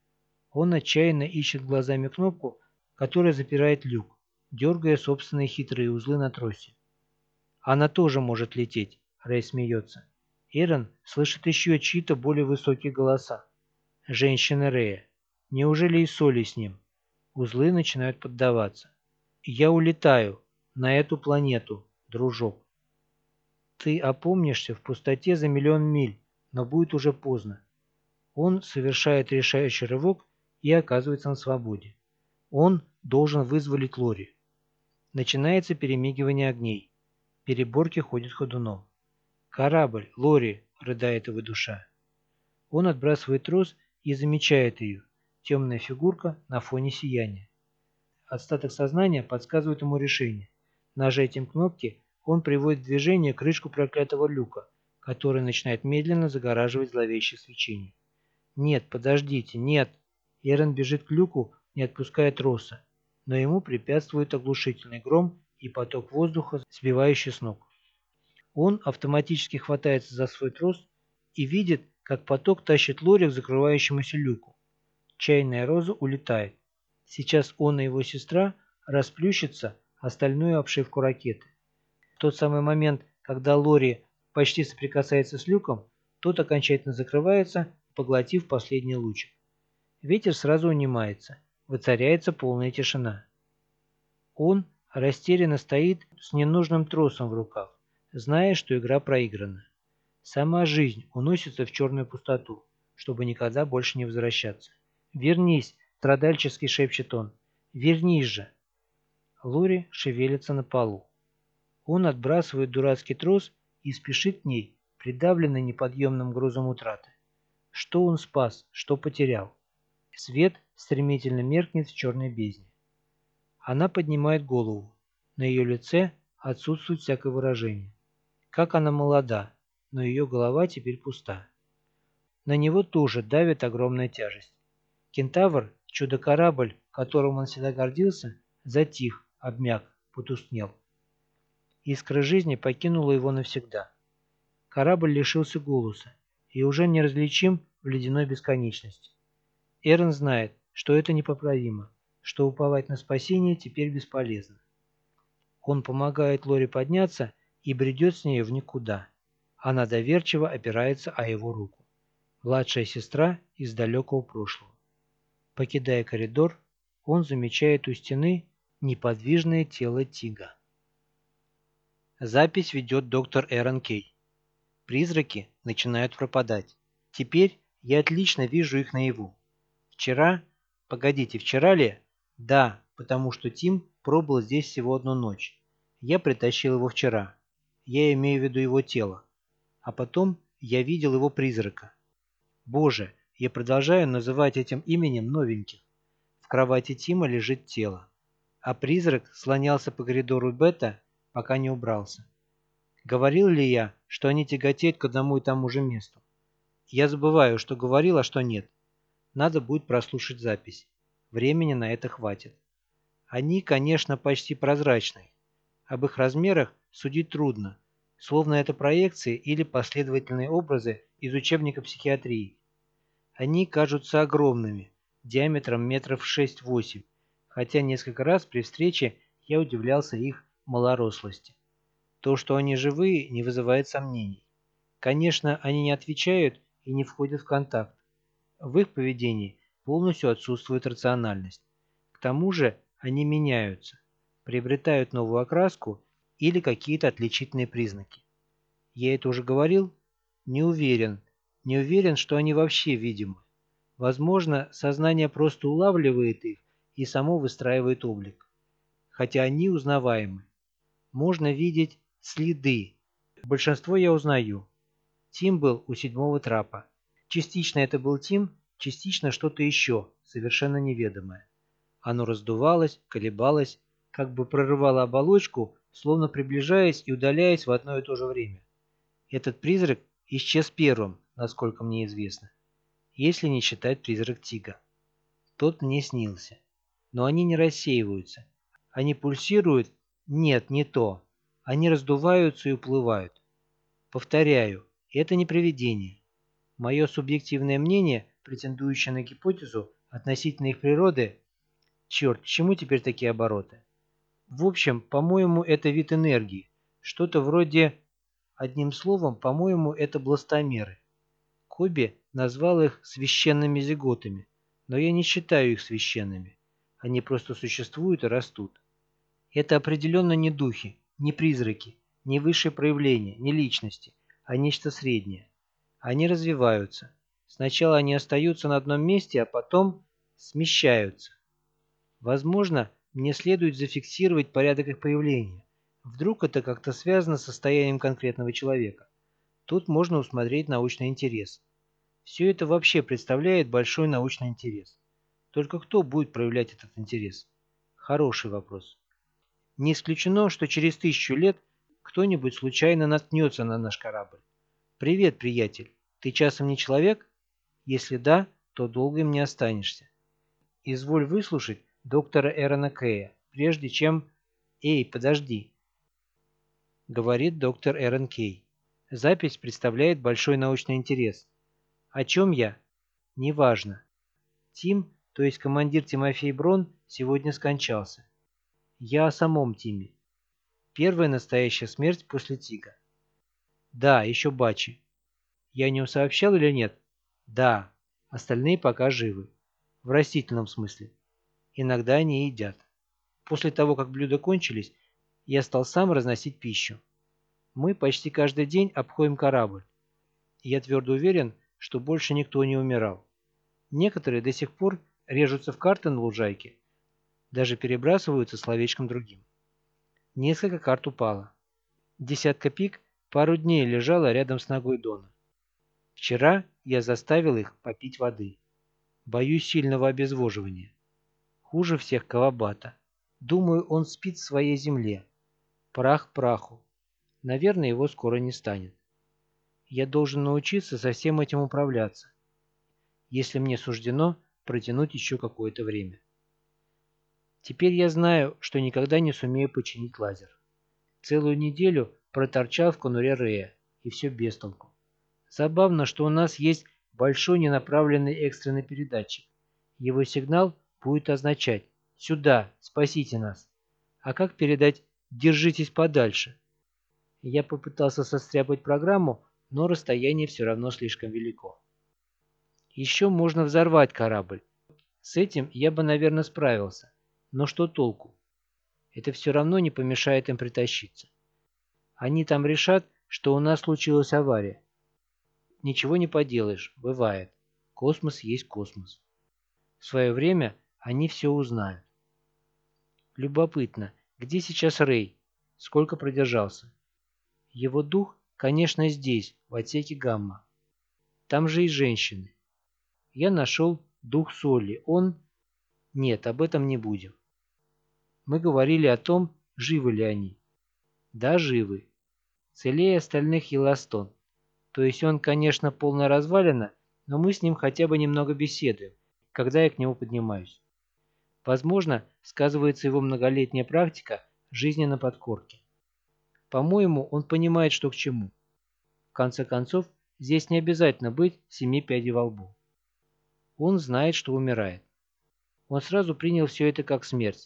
Он отчаянно ищет глазами кнопку, которая запирает люк, дергая собственные хитрые узлы на тросе. «Она тоже может лететь», — Рэй смеется. Эрон слышит еще чьи-то более высокие голоса. Женщина Рэя. Неужели и Соли с ним? Узлы начинают поддаваться. «Я улетаю на эту планету, дружок». Ты опомнишься в пустоте за миллион миль, но будет уже поздно. Он совершает решающий рывок и оказывается на свободе. Он должен вызволить Лори. Начинается перемигивание огней. Переборки ходят ходуном. «Корабль, Лори!» — рыдает его душа. Он отбрасывает трос и замечает ее. Темная фигурка на фоне сияния. Остаток сознания подсказывает ему решение. Нажатием кнопки он приводит в движение крышку проклятого люка, который начинает медленно загораживать зловещее свечение. «Нет, подождите, нет!» Эрон бежит к люку, не отпуская троса, но ему препятствует оглушительный гром и поток воздуха, сбивающий с ног. Он автоматически хватается за свой трос и видит, как поток тащит Лори к закрывающемуся люку. Чайная роза улетает. Сейчас он и его сестра расплющатся остальную обшивку ракеты. В тот самый момент, когда Лори почти соприкасается с люком, тот окончательно закрывается, поглотив последний лучик. Ветер сразу унимается, воцаряется полная тишина. Он растерянно стоит с ненужным тросом в руках, зная, что игра проиграна. Сама жизнь уносится в черную пустоту, чтобы никогда больше не возвращаться. «Вернись!» – страдальчески шепчет он. «Вернись же!» Лори шевелится на полу. Он отбрасывает дурацкий трос и спешит к ней, придавленный неподъемным грузом утраты. Что он спас, что потерял? Свет стремительно меркнет в черной бездне. Она поднимает голову. На ее лице отсутствует всякое выражение. Как она молода, но ее голова теперь пуста. На него тоже давит огромная тяжесть. Кентавр, чудо-корабль, которым он всегда гордился, затих, обмяк, потускнел. Искра жизни покинула его навсегда. Корабль лишился голоса и уже неразличим в ледяной бесконечности. Эрен знает, что это непоправимо, что уповать на спасение теперь бесполезно. Он помогает Лоре подняться и бредет с нею в никуда. Она доверчиво опирается о его руку. Младшая сестра из далекого прошлого. Покидая коридор, он замечает у стены неподвижное тело Тига. Запись ведет доктор Эрен Кей. Призраки начинают пропадать. Теперь я отлично вижу их наяву. Вчера... Погодите, вчера ли? Да, потому что Тим пробыл здесь всего одну ночь. Я притащил его вчера. Я имею в виду его тело. А потом я видел его призрака. Боже, я продолжаю называть этим именем новеньких. В кровати Тима лежит тело. А призрак слонялся по коридору Бета, пока не убрался. Говорил ли я, что они тяготеют к одному и тому же месту? Я забываю, что говорил, а что нет. Надо будет прослушать запись. Времени на это хватит. Они, конечно, почти прозрачные. Об их размерах судить трудно, словно это проекции или последовательные образы из учебника психиатрии. Они кажутся огромными, диаметром метров шесть-восемь, хотя несколько раз при встрече я удивлялся их малорослости. То, что они живые, не вызывает сомнений. Конечно, они не отвечают и не входят в контакт. В их поведении полностью отсутствует рациональность. К тому же они меняются, приобретают новую окраску или какие-то отличительные признаки. Я это уже говорил? Не уверен. Не уверен, что они вообще видимы. Возможно, сознание просто улавливает их и само выстраивает облик. Хотя они узнаваемы. Можно видеть следы. Большинство я узнаю. Тим был у седьмого трапа. Частично это был Тим, частично что-то еще, совершенно неведомое. Оно раздувалось, колебалось, как бы прорывало оболочку, словно приближаясь и удаляясь в одно и то же время. Этот призрак исчез первым, насколько мне известно, если не считать призрак Тига. Тот мне снился. Но они не рассеиваются. Они пульсируют? Нет, не то. Они раздуваются и уплывают. Повторяю, это не привидение. Мое субъективное мнение, претендующее на гипотезу относительно их природы... Черт, к чему теперь такие обороты? В общем, по-моему, это вид энергии. Что-то вроде... Одним словом, по-моему, это бластомеры. Коби назвал их священными зиготами, но я не считаю их священными. Они просто существуют и растут. Это определенно не духи, не призраки, не высшие проявления, не личности, а нечто среднее. Они развиваются. Сначала они остаются на одном месте, а потом смещаются. Возможно, мне следует зафиксировать порядок их появления. Вдруг это как-то связано с состоянием конкретного человека. Тут можно усмотреть научный интерес. Все это вообще представляет большой научный интерес. Только кто будет проявлять этот интерес? Хороший вопрос. Не исключено, что через тысячу лет кто-нибудь случайно наткнется на наш корабль. «Привет, приятель. Ты часом не человек? Если да, то долго им не останешься. Изволь выслушать доктора Эрена Кея, прежде чем... Эй, подожди!» Говорит доктор Эрен Кей. Запись представляет большой научный интерес. О чем я? Неважно. Тим, то есть командир Тимофей Брон, сегодня скончался. Я о самом Тиме. Первая настоящая смерть после Тига. Да, еще Бачи. Я о нем сообщал или нет? Да. Остальные пока живы. В растительном смысле. Иногда они едят. После того, как блюда кончились, я стал сам разносить пищу. Мы почти каждый день обходим корабль. Я твердо уверен, что больше никто не умирал. Некоторые до сих пор режутся в карты на лужайке, даже перебрасываются словечком другим. Несколько карт упало. Десятка пик пару дней лежала рядом с ногой Дона. Вчера я заставил их попить воды. Боюсь сильного обезвоживания. Хуже всех Кавабата. Думаю, он спит в своей земле. Прах праху. Наверное, его скоро не станет. Я должен научиться со всем этим управляться, если мне суждено протянуть еще какое-то время. Теперь я знаю, что никогда не сумею починить лазер. Целую неделю проторчал в конуре Рея, и все без толку. Забавно, что у нас есть большой ненаправленный экстренный передатчик. Его сигнал будет означать «Сюда, спасите нас». А как передать «Держитесь подальше»? Я попытался состряпать программу, но расстояние все равно слишком велико. Еще можно взорвать корабль. С этим я бы, наверное, справился. Но что толку? Это все равно не помешает им притащиться. Они там решат, что у нас случилась авария. Ничего не поделаешь, бывает. Космос есть космос. В свое время они все узнают. Любопытно, где сейчас Рэй? Сколько продержался? Его дух, конечно, здесь, в отсеке гамма. Там же и женщины. Я нашел дух Солли. Он... Нет, об этом не будем. Мы говорили о том, живы ли они. Да, живы. Целее остальных Еластон. То есть он, конечно, полная развалина, но мы с ним хотя бы немного беседуем, когда я к нему поднимаюсь. Возможно, сказывается его многолетняя практика жизни на подкорке. По-моему, он понимает, что к чему. В конце концов, здесь не обязательно быть семи пядей во лбу. Он знает, что умирает. Он сразу принял все это как смерть.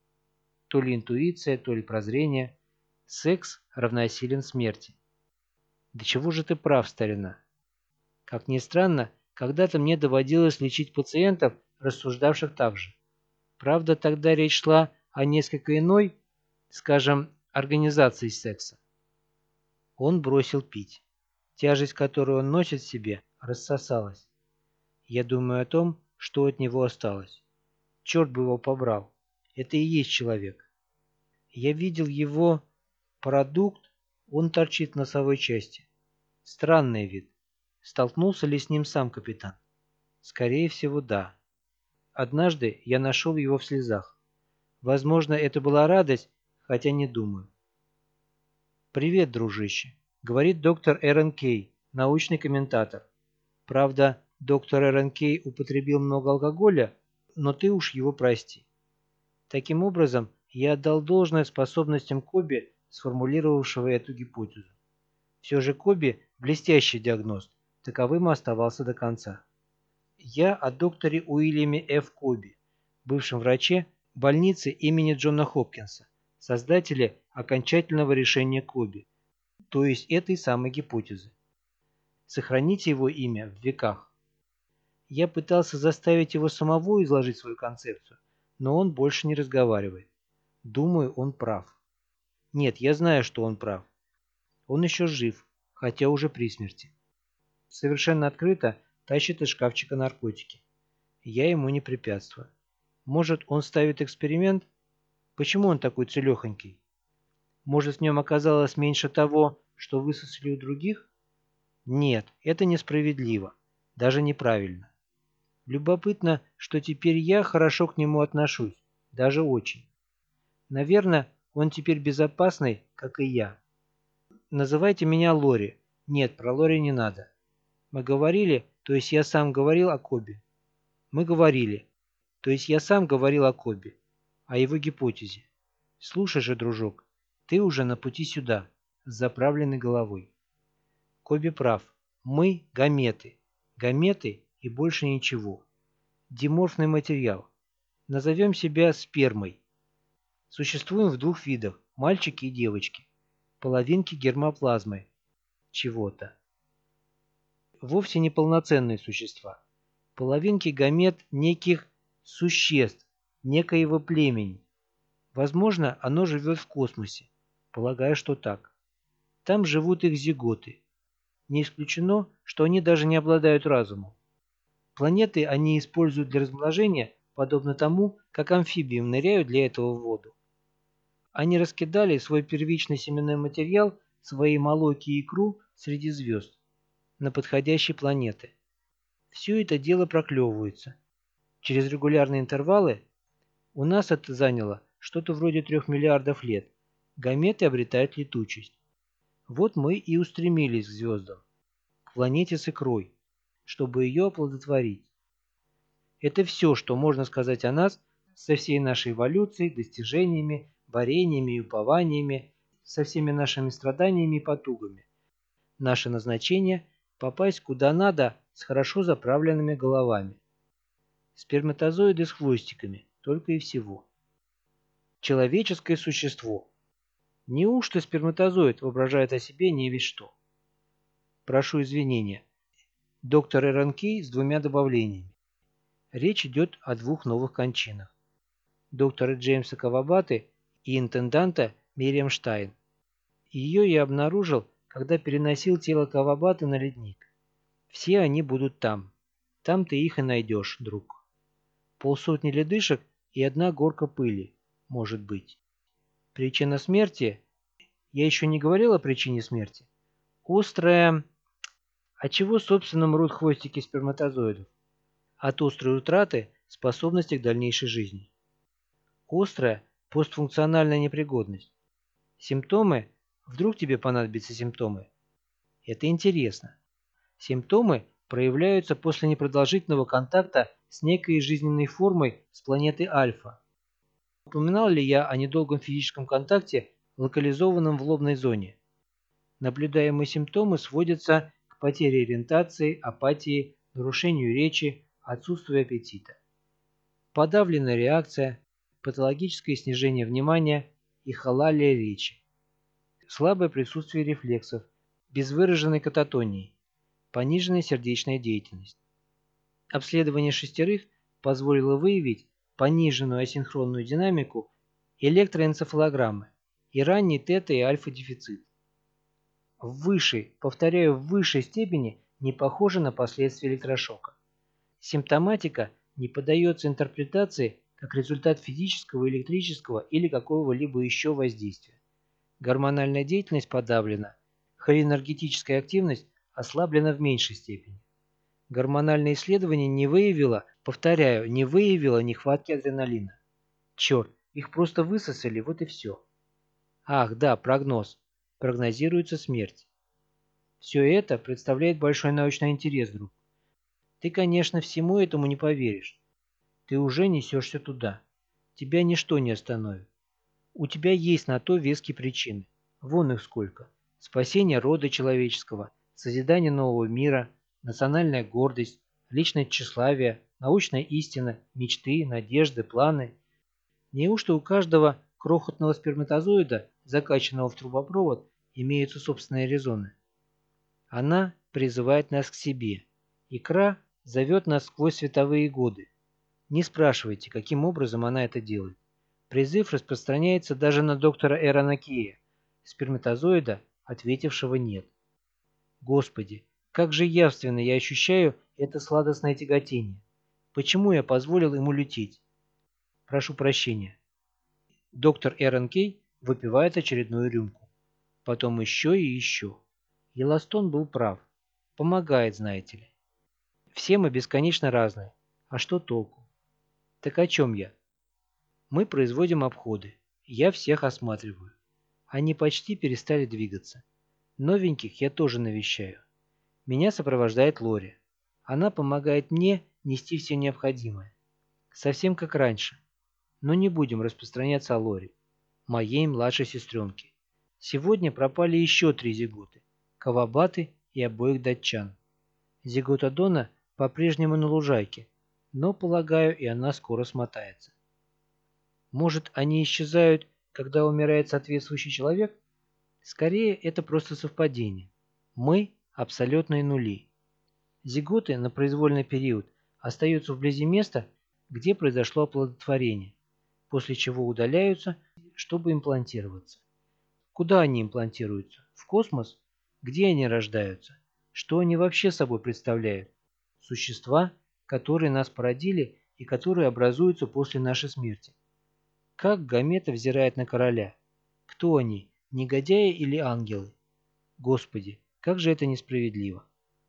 То ли интуиция, то ли прозрение. Секс равносилен смерти. Да чего же ты прав, старина? Как ни странно, когда-то мне доводилось лечить пациентов, рассуждавших так же. Правда, тогда речь шла о несколько иной, скажем, организации секса. Он бросил пить. Тяжесть, которую он носит в себе, рассосалась. Я думаю о том, что от него осталось. Черт бы его побрал. Это и есть человек. Я видел его продукт, он торчит в носовой части. Странный вид. Столкнулся ли с ним сам капитан? Скорее всего, да. Однажды я нашел его в слезах. Возможно, это была радость, хотя не думаю. «Привет, дружище», — говорит доктор Эрен Кей, научный комментатор. Правда, доктор Эрен Кей употребил много алкоголя, но ты уж его прости. Таким образом, я отдал должное способностям Коби, сформулировавшего эту гипотезу. Все же Коби – блестящий диагност, таковым и оставался до конца. Я о докторе Уильяме Ф. Коби, бывшем враче больницы имени Джона Хопкинса, создателе окончательного решения Коби, то есть этой самой гипотезы. Сохраните его имя в веках. Я пытался заставить его самого изложить свою концепцию, но он больше не разговаривает. Думаю, он прав. Нет, я знаю, что он прав. Он еще жив, хотя уже при смерти. Совершенно открыто тащит из шкафчика наркотики. Я ему не препятствую. Может, он ставит эксперимент? Почему он такой целехонький? Может, в нем оказалось меньше того, что высосали у других? Нет, это несправедливо, даже неправильно. Любопытно, что теперь я хорошо к нему отношусь, даже очень. Наверное, он теперь безопасный, как и я. Называйте меня Лори. Нет, про Лори не надо. Мы говорили, то есть я сам говорил о Коби. Мы говорили, то есть я сам говорил о Коби, о его гипотезе. Слушай же, дружок, ты уже на пути сюда, с заправленной головой. Коби прав. Мы – гаметы. Гаметы и больше ничего. Диморфный материал. Назовем себя спермой. Существуем в двух видах – мальчики и девочки. Половинки гермоплазмы. Чего-то. Вовсе не полноценные существа. Половинки гамет неких существ, некоего племени. Возможно, оно живет в космосе. Полагаю, что так. Там живут их зиготы. Не исключено, что они даже не обладают разумом. Планеты они используют для размножения, подобно тому, как амфибии ныряют для этого в воду. Они раскидали свой первичный семенной материал свои молоки и икру среди звезд, на подходящие планеты. Все это дело проклевывается. Через регулярные интервалы у нас это заняло что-то вроде трех миллиардов лет. Гаметы обретают летучесть. Вот мы и устремились к звездам, к планете с икрой, чтобы ее оплодотворить. Это все, что можно сказать о нас со всей нашей эволюцией, достижениями, борениями и упованиями, со всеми нашими страданиями и потугами. Наше назначение – попасть куда надо с хорошо заправленными головами. Сперматозоиды с хвостиками, только и всего. Человеческое существо. Неужто сперматозоид воображает о себе не весь что? Прошу извинения. Доктор Р Н Кей с двумя добавлениями. Речь идет о двух новых кончинах. Доктора Джеймса Кавабаты и интенданта Мириам Штайн. Ее я обнаружил, когда переносил тело Кавабаты на ледник. Все они будут там. Там ты их и найдешь, друг. Полсотни ледышек и одна горка пыли, может быть. Причина смерти? Я еще не говорил о причине смерти. Острая... От чего, собственно, мрут хвостики сперматозоидов? От острой утраты способности к дальнейшей жизни. Острая постфункциональная непригодность. Симптомы? Вдруг тебе понадобятся симптомы? Это интересно. Симптомы проявляются после непродолжительного контакта с некой жизненной формой с планеты Альфа. Упоминал ли я о недолгом физическом контакте, локализованном в лобной зоне? Наблюдаемые симптомы сводятся к потере ориентации, апатии, нарушению речи, отсутствию аппетита. Подавленная реакция, патологическое снижение внимания и халалия речи. Слабое присутствие рефлексов, без выраженной кататонии, пониженная сердечная деятельность. Обследование шестерых позволило выявить пониженную асинхронную динамику электроэнцефалограммы и ранний тета- и альфа-дефицит. В высшей, повторяю, в высшей степени не похоже на последствия электрошока. Симптоматика не поддается интерпретации как результат физического, электрического или какого-либо еще воздействия. Гормональная деятельность подавлена, холинергетическая активность ослаблена в меньшей степени. Гормональное исследование не выявило, повторяю, не выявило нехватки адреналина. Черт, их просто высосали, вот и все. Ах, да, прогноз. Прогнозируется смерть. Все это представляет большой научный интерес, друг. Ты, конечно, всему этому не поверишь. Ты уже несешься туда. Тебя ничто не остановит. У тебя есть на то веские причины. Вон их сколько. Спасение рода человеческого, созидание нового мира, национальная гордость, личное тщеславие, научная истина, мечты, надежды, планы. Неужто у каждого крохотного сперматозоида, закачанного в трубопровод, имеются собственные резоны? Она призывает нас к себе. Икра зовет нас сквозь световые годы. Не спрашивайте, каким образом она это делает. Призыв распространяется даже на доктора Р Н Кея, сперматозоида, ответившего «нет». Господи, как же явственно я ощущаю это сладостное тяготение. Почему я позволил ему лететь? Прошу прощения. Доктор Р Н Кей выпивает очередную рюмку. Потом еще и еще. Еластон был прав. Помогает, знаете ли. Все мы бесконечно разные. А что толку? Так о чем я? Мы производим обходы. Я всех осматриваю. Они почти перестали двигаться. Новеньких я тоже навещаю. Меня сопровождает Лори. Она помогает мне нести все необходимое. Совсем как раньше. Но не будем распространяться о Лори, моей младшей сестренке. Сегодня пропали еще три зиготы. Кавабаты и обоих датчан. Зигота Дона по-прежнему на лужайке, но, полагаю, и она скоро смотается. Может, они исчезают, когда умирает соответствующий человек? Скорее, это просто совпадение. Мы – абсолютные нули. Зиготы на произвольный период остаются вблизи места, где произошло оплодотворение, после чего удаляются, чтобы имплантироваться. Куда они имплантируются? В космос? Где они рождаются? Что они вообще собой представляют? Существа, которые нас породили и которые образуются после нашей смерти. Как гамета взирает на короля? Кто они, негодяи или ангелы? Господи, как же это несправедливо.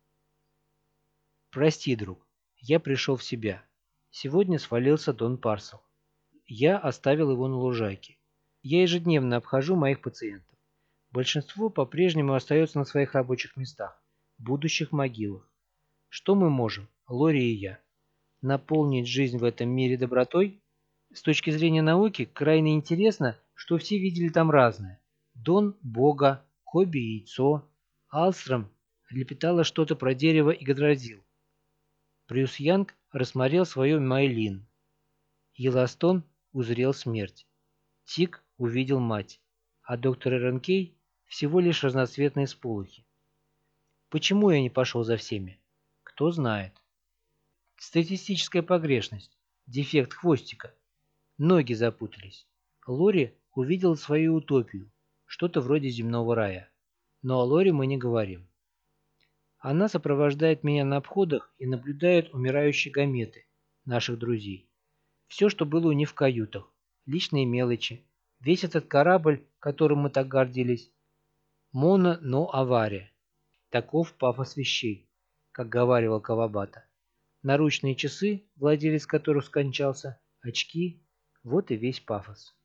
Прости, друг, я пришел в себя. Сегодня свалился Дон Парсел. Я оставил его на лужайке. Я ежедневно обхожу моих пациентов. Большинство по-прежнему остается на своих рабочих местах, будущих могилах. Что мы можем, Лори и я? Наполнить жизнь в этом мире добротой? С точки зрения науки крайне интересно, что все видели там разное. Дон – Бога, Хобби – яйцо, Алстром лепетала что-то про дерево и Игдрасиль. Брюс Янг рассмотрел свою Майлин. Йеллоустон узрел смерть. Тик увидел мать, а доктор Эренкей – всего лишь разноцветные сполохи. Почему я не пошел за всеми? Кто знает. Статистическая погрешность, дефект хвостика. Ноги запутались. Лори увидела свою утопию, что-то вроде земного рая. Но о Лори мы не говорим. Она сопровождает меня на обходах и наблюдает умирающие гаметы, наших друзей. Все, что было у них в каютах, личные мелочи, весь этот корабль, которым мы так гордились. Моно, но авария. Таков пафос вещей, как говаривал Кавабата. Наручные часы, владелец которых скончался, очки – вот и весь пафос.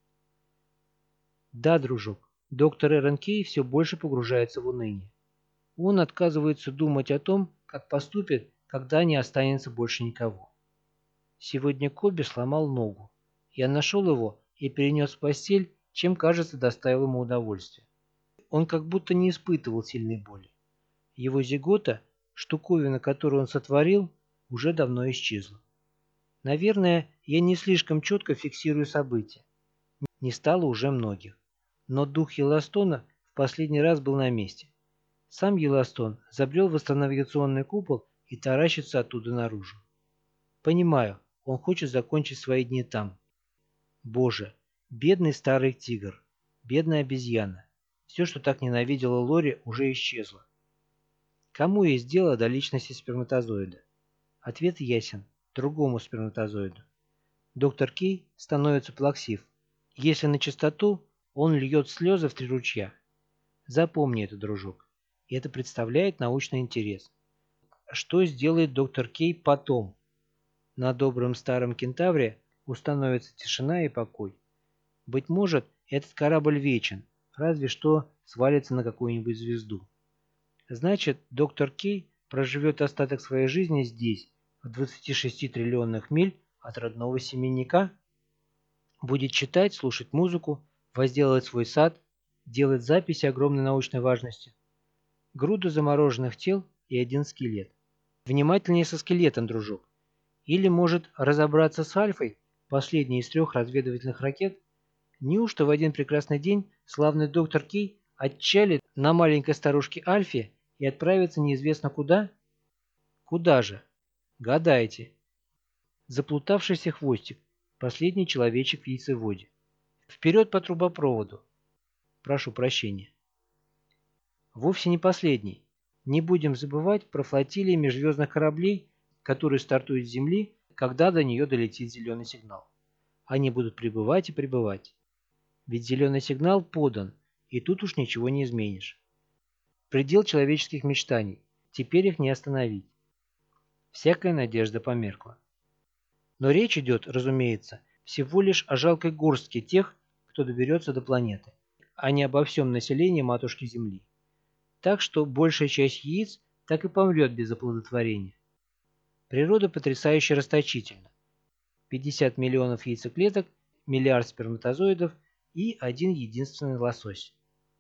Да, дружок, доктор Эрен Кей все больше погружается в уныние. Он отказывается думать о том, как поступит, когда не останется больше никого. Сегодня Коби сломал ногу. Я нашел его и перенес в постель, чем, кажется, доставил ему удовольствие. Он как будто не испытывал сильной боли. Его зигота, штуковина, которую он сотворил, уже давно исчезла. Наверное, я не слишком четко фиксирую события. Не стало уже многих. Но дух Йеллоустона в последний раз был на месте. Сам Йеллоустон забрел в восстановационный купол и таращится оттуда наружу. Понимаю, он хочет закончить свои дни там. Боже, бедный старый тигр, бедная обезьяна. Все, что так ненавидела Лори, уже исчезло. Кому есть дело до личности сперматозоида? Ответ ясен – другому сперматозоиду. Доктор Кей становится плаксив. Если на чистоту, он льет слезы в три ручья. Запомни это, дружок. И это представляет научный интерес. Что сделает доктор Кей потом? На добром старом Кентавре установится тишина и покой. Быть может, этот корабль вечен, разве что свалится на какую-нибудь звезду. Значит, доктор Кей проживет остаток своей жизни здесь, в двадцати шести триллионных миль от родного семейника? Будет читать, слушать музыку, возделывать свой сад, делать записи огромной научной важности. Груда замороженных тел и один скелет. Внимательнее со скелетом, дружок. Или, может, разобраться с Альфой, последней из трех разведывательных ракет? Неужто в один прекрасный день славный доктор Кей отчалит на маленькой старушке Альфе и отправится неизвестно куда? Куда же? Гадайте. Заплутавшийся хвостик, последний человечек в яйцеводе. Вперед по трубопроводу. Прошу прощения. Вовсе не последний. Не будем забывать про флотилии межзвездных кораблей, которые стартуют с Земли, когда до нее долетит зеленый сигнал. Они будут прибывать и прибывать. Ведь зеленый сигнал подан, и тут уж ничего не изменишь. Предел человеческих мечтаний. Теперь их не остановить. Всякая надежда померкла. Но речь идет, разумеется, всего лишь о жалкой горстке тех, кто доберется до планеты, а не обо всем населении матушки Земли. Так что большая часть яиц так и помрет без оплодотворения. Природа потрясающе расточительна. пятьдесят миллионов яйцеклеток, миллиард сперматозоидов и один единственный лосось.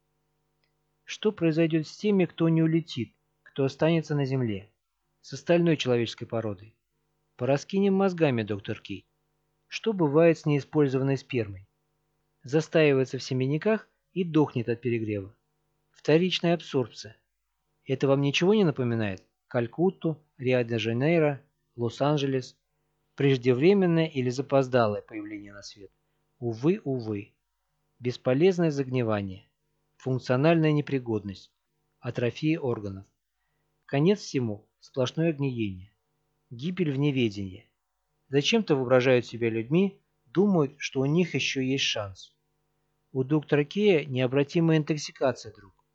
Что произойдет с теми, кто не улетит, кто останется на Земле, с остальной человеческой породой? Пораскинем мозгами, доктор Кей. Что бывает с неиспользованной спермой? Застаивается в семенниках и дохнет от перегрева. Вторичная абсорбция. Это вам ничего не напоминает? Калькутту, Рио-де-Жанейро, Лос-Анджелес. Преждевременное или запоздалое появление на свет. Увы, увы. Бесполезное загнивание. Функциональная непригодность. Атрофия органов. Конец всему – сплошное гниение. Гибель в неведении. Зачем-то воображают себя людьми, думают, что у них еще есть шанс. У доктора Кея необратимая интоксикация, друг.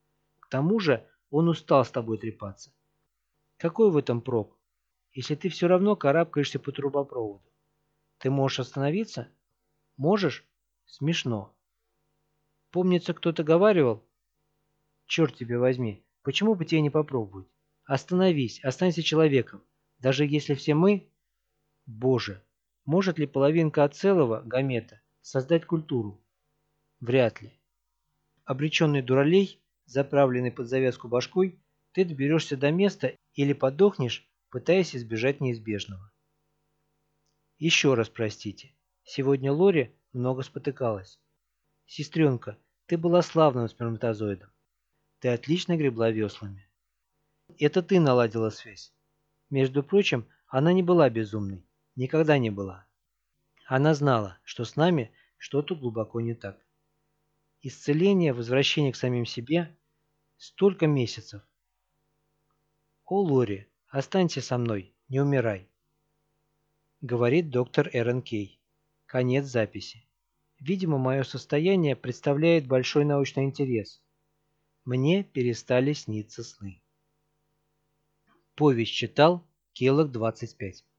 К тому же он устал с тобой трепаться. Какой в этом прок, если ты все равно карабкаешься по трубопроводу? Ты можешь остановиться? Можешь? Смешно. Помнится, кто-то говаривал? Черт тебя возьми, почему бы тебе не попробовать? Остановись, останься человеком. Даже если все мы... Боже, может ли половинка от целого гамета создать культуру? Вряд ли. Обреченный дуралей, заправленный под завязку башкой, ты доберешься до места или подохнешь, пытаясь избежать неизбежного. Еще раз простите. Сегодня Лори много спотыкалась. Сестренка, ты была славным сперматозоидом. Ты отлично гребла веслами. Это ты наладила связь. Между прочим, она не была безумной. Никогда не была. Она знала, что с нами что-то глубоко не так. Исцеление, возвращение к самим себе – столько месяцев. О, Лори, останься со мной, не умирай. Говорит доктор Эрен Кей. Конец записи. Видимо, мое состояние представляет большой научный интерес. Мне перестали сниться сны. Повесть читал Келлог двадцать пять.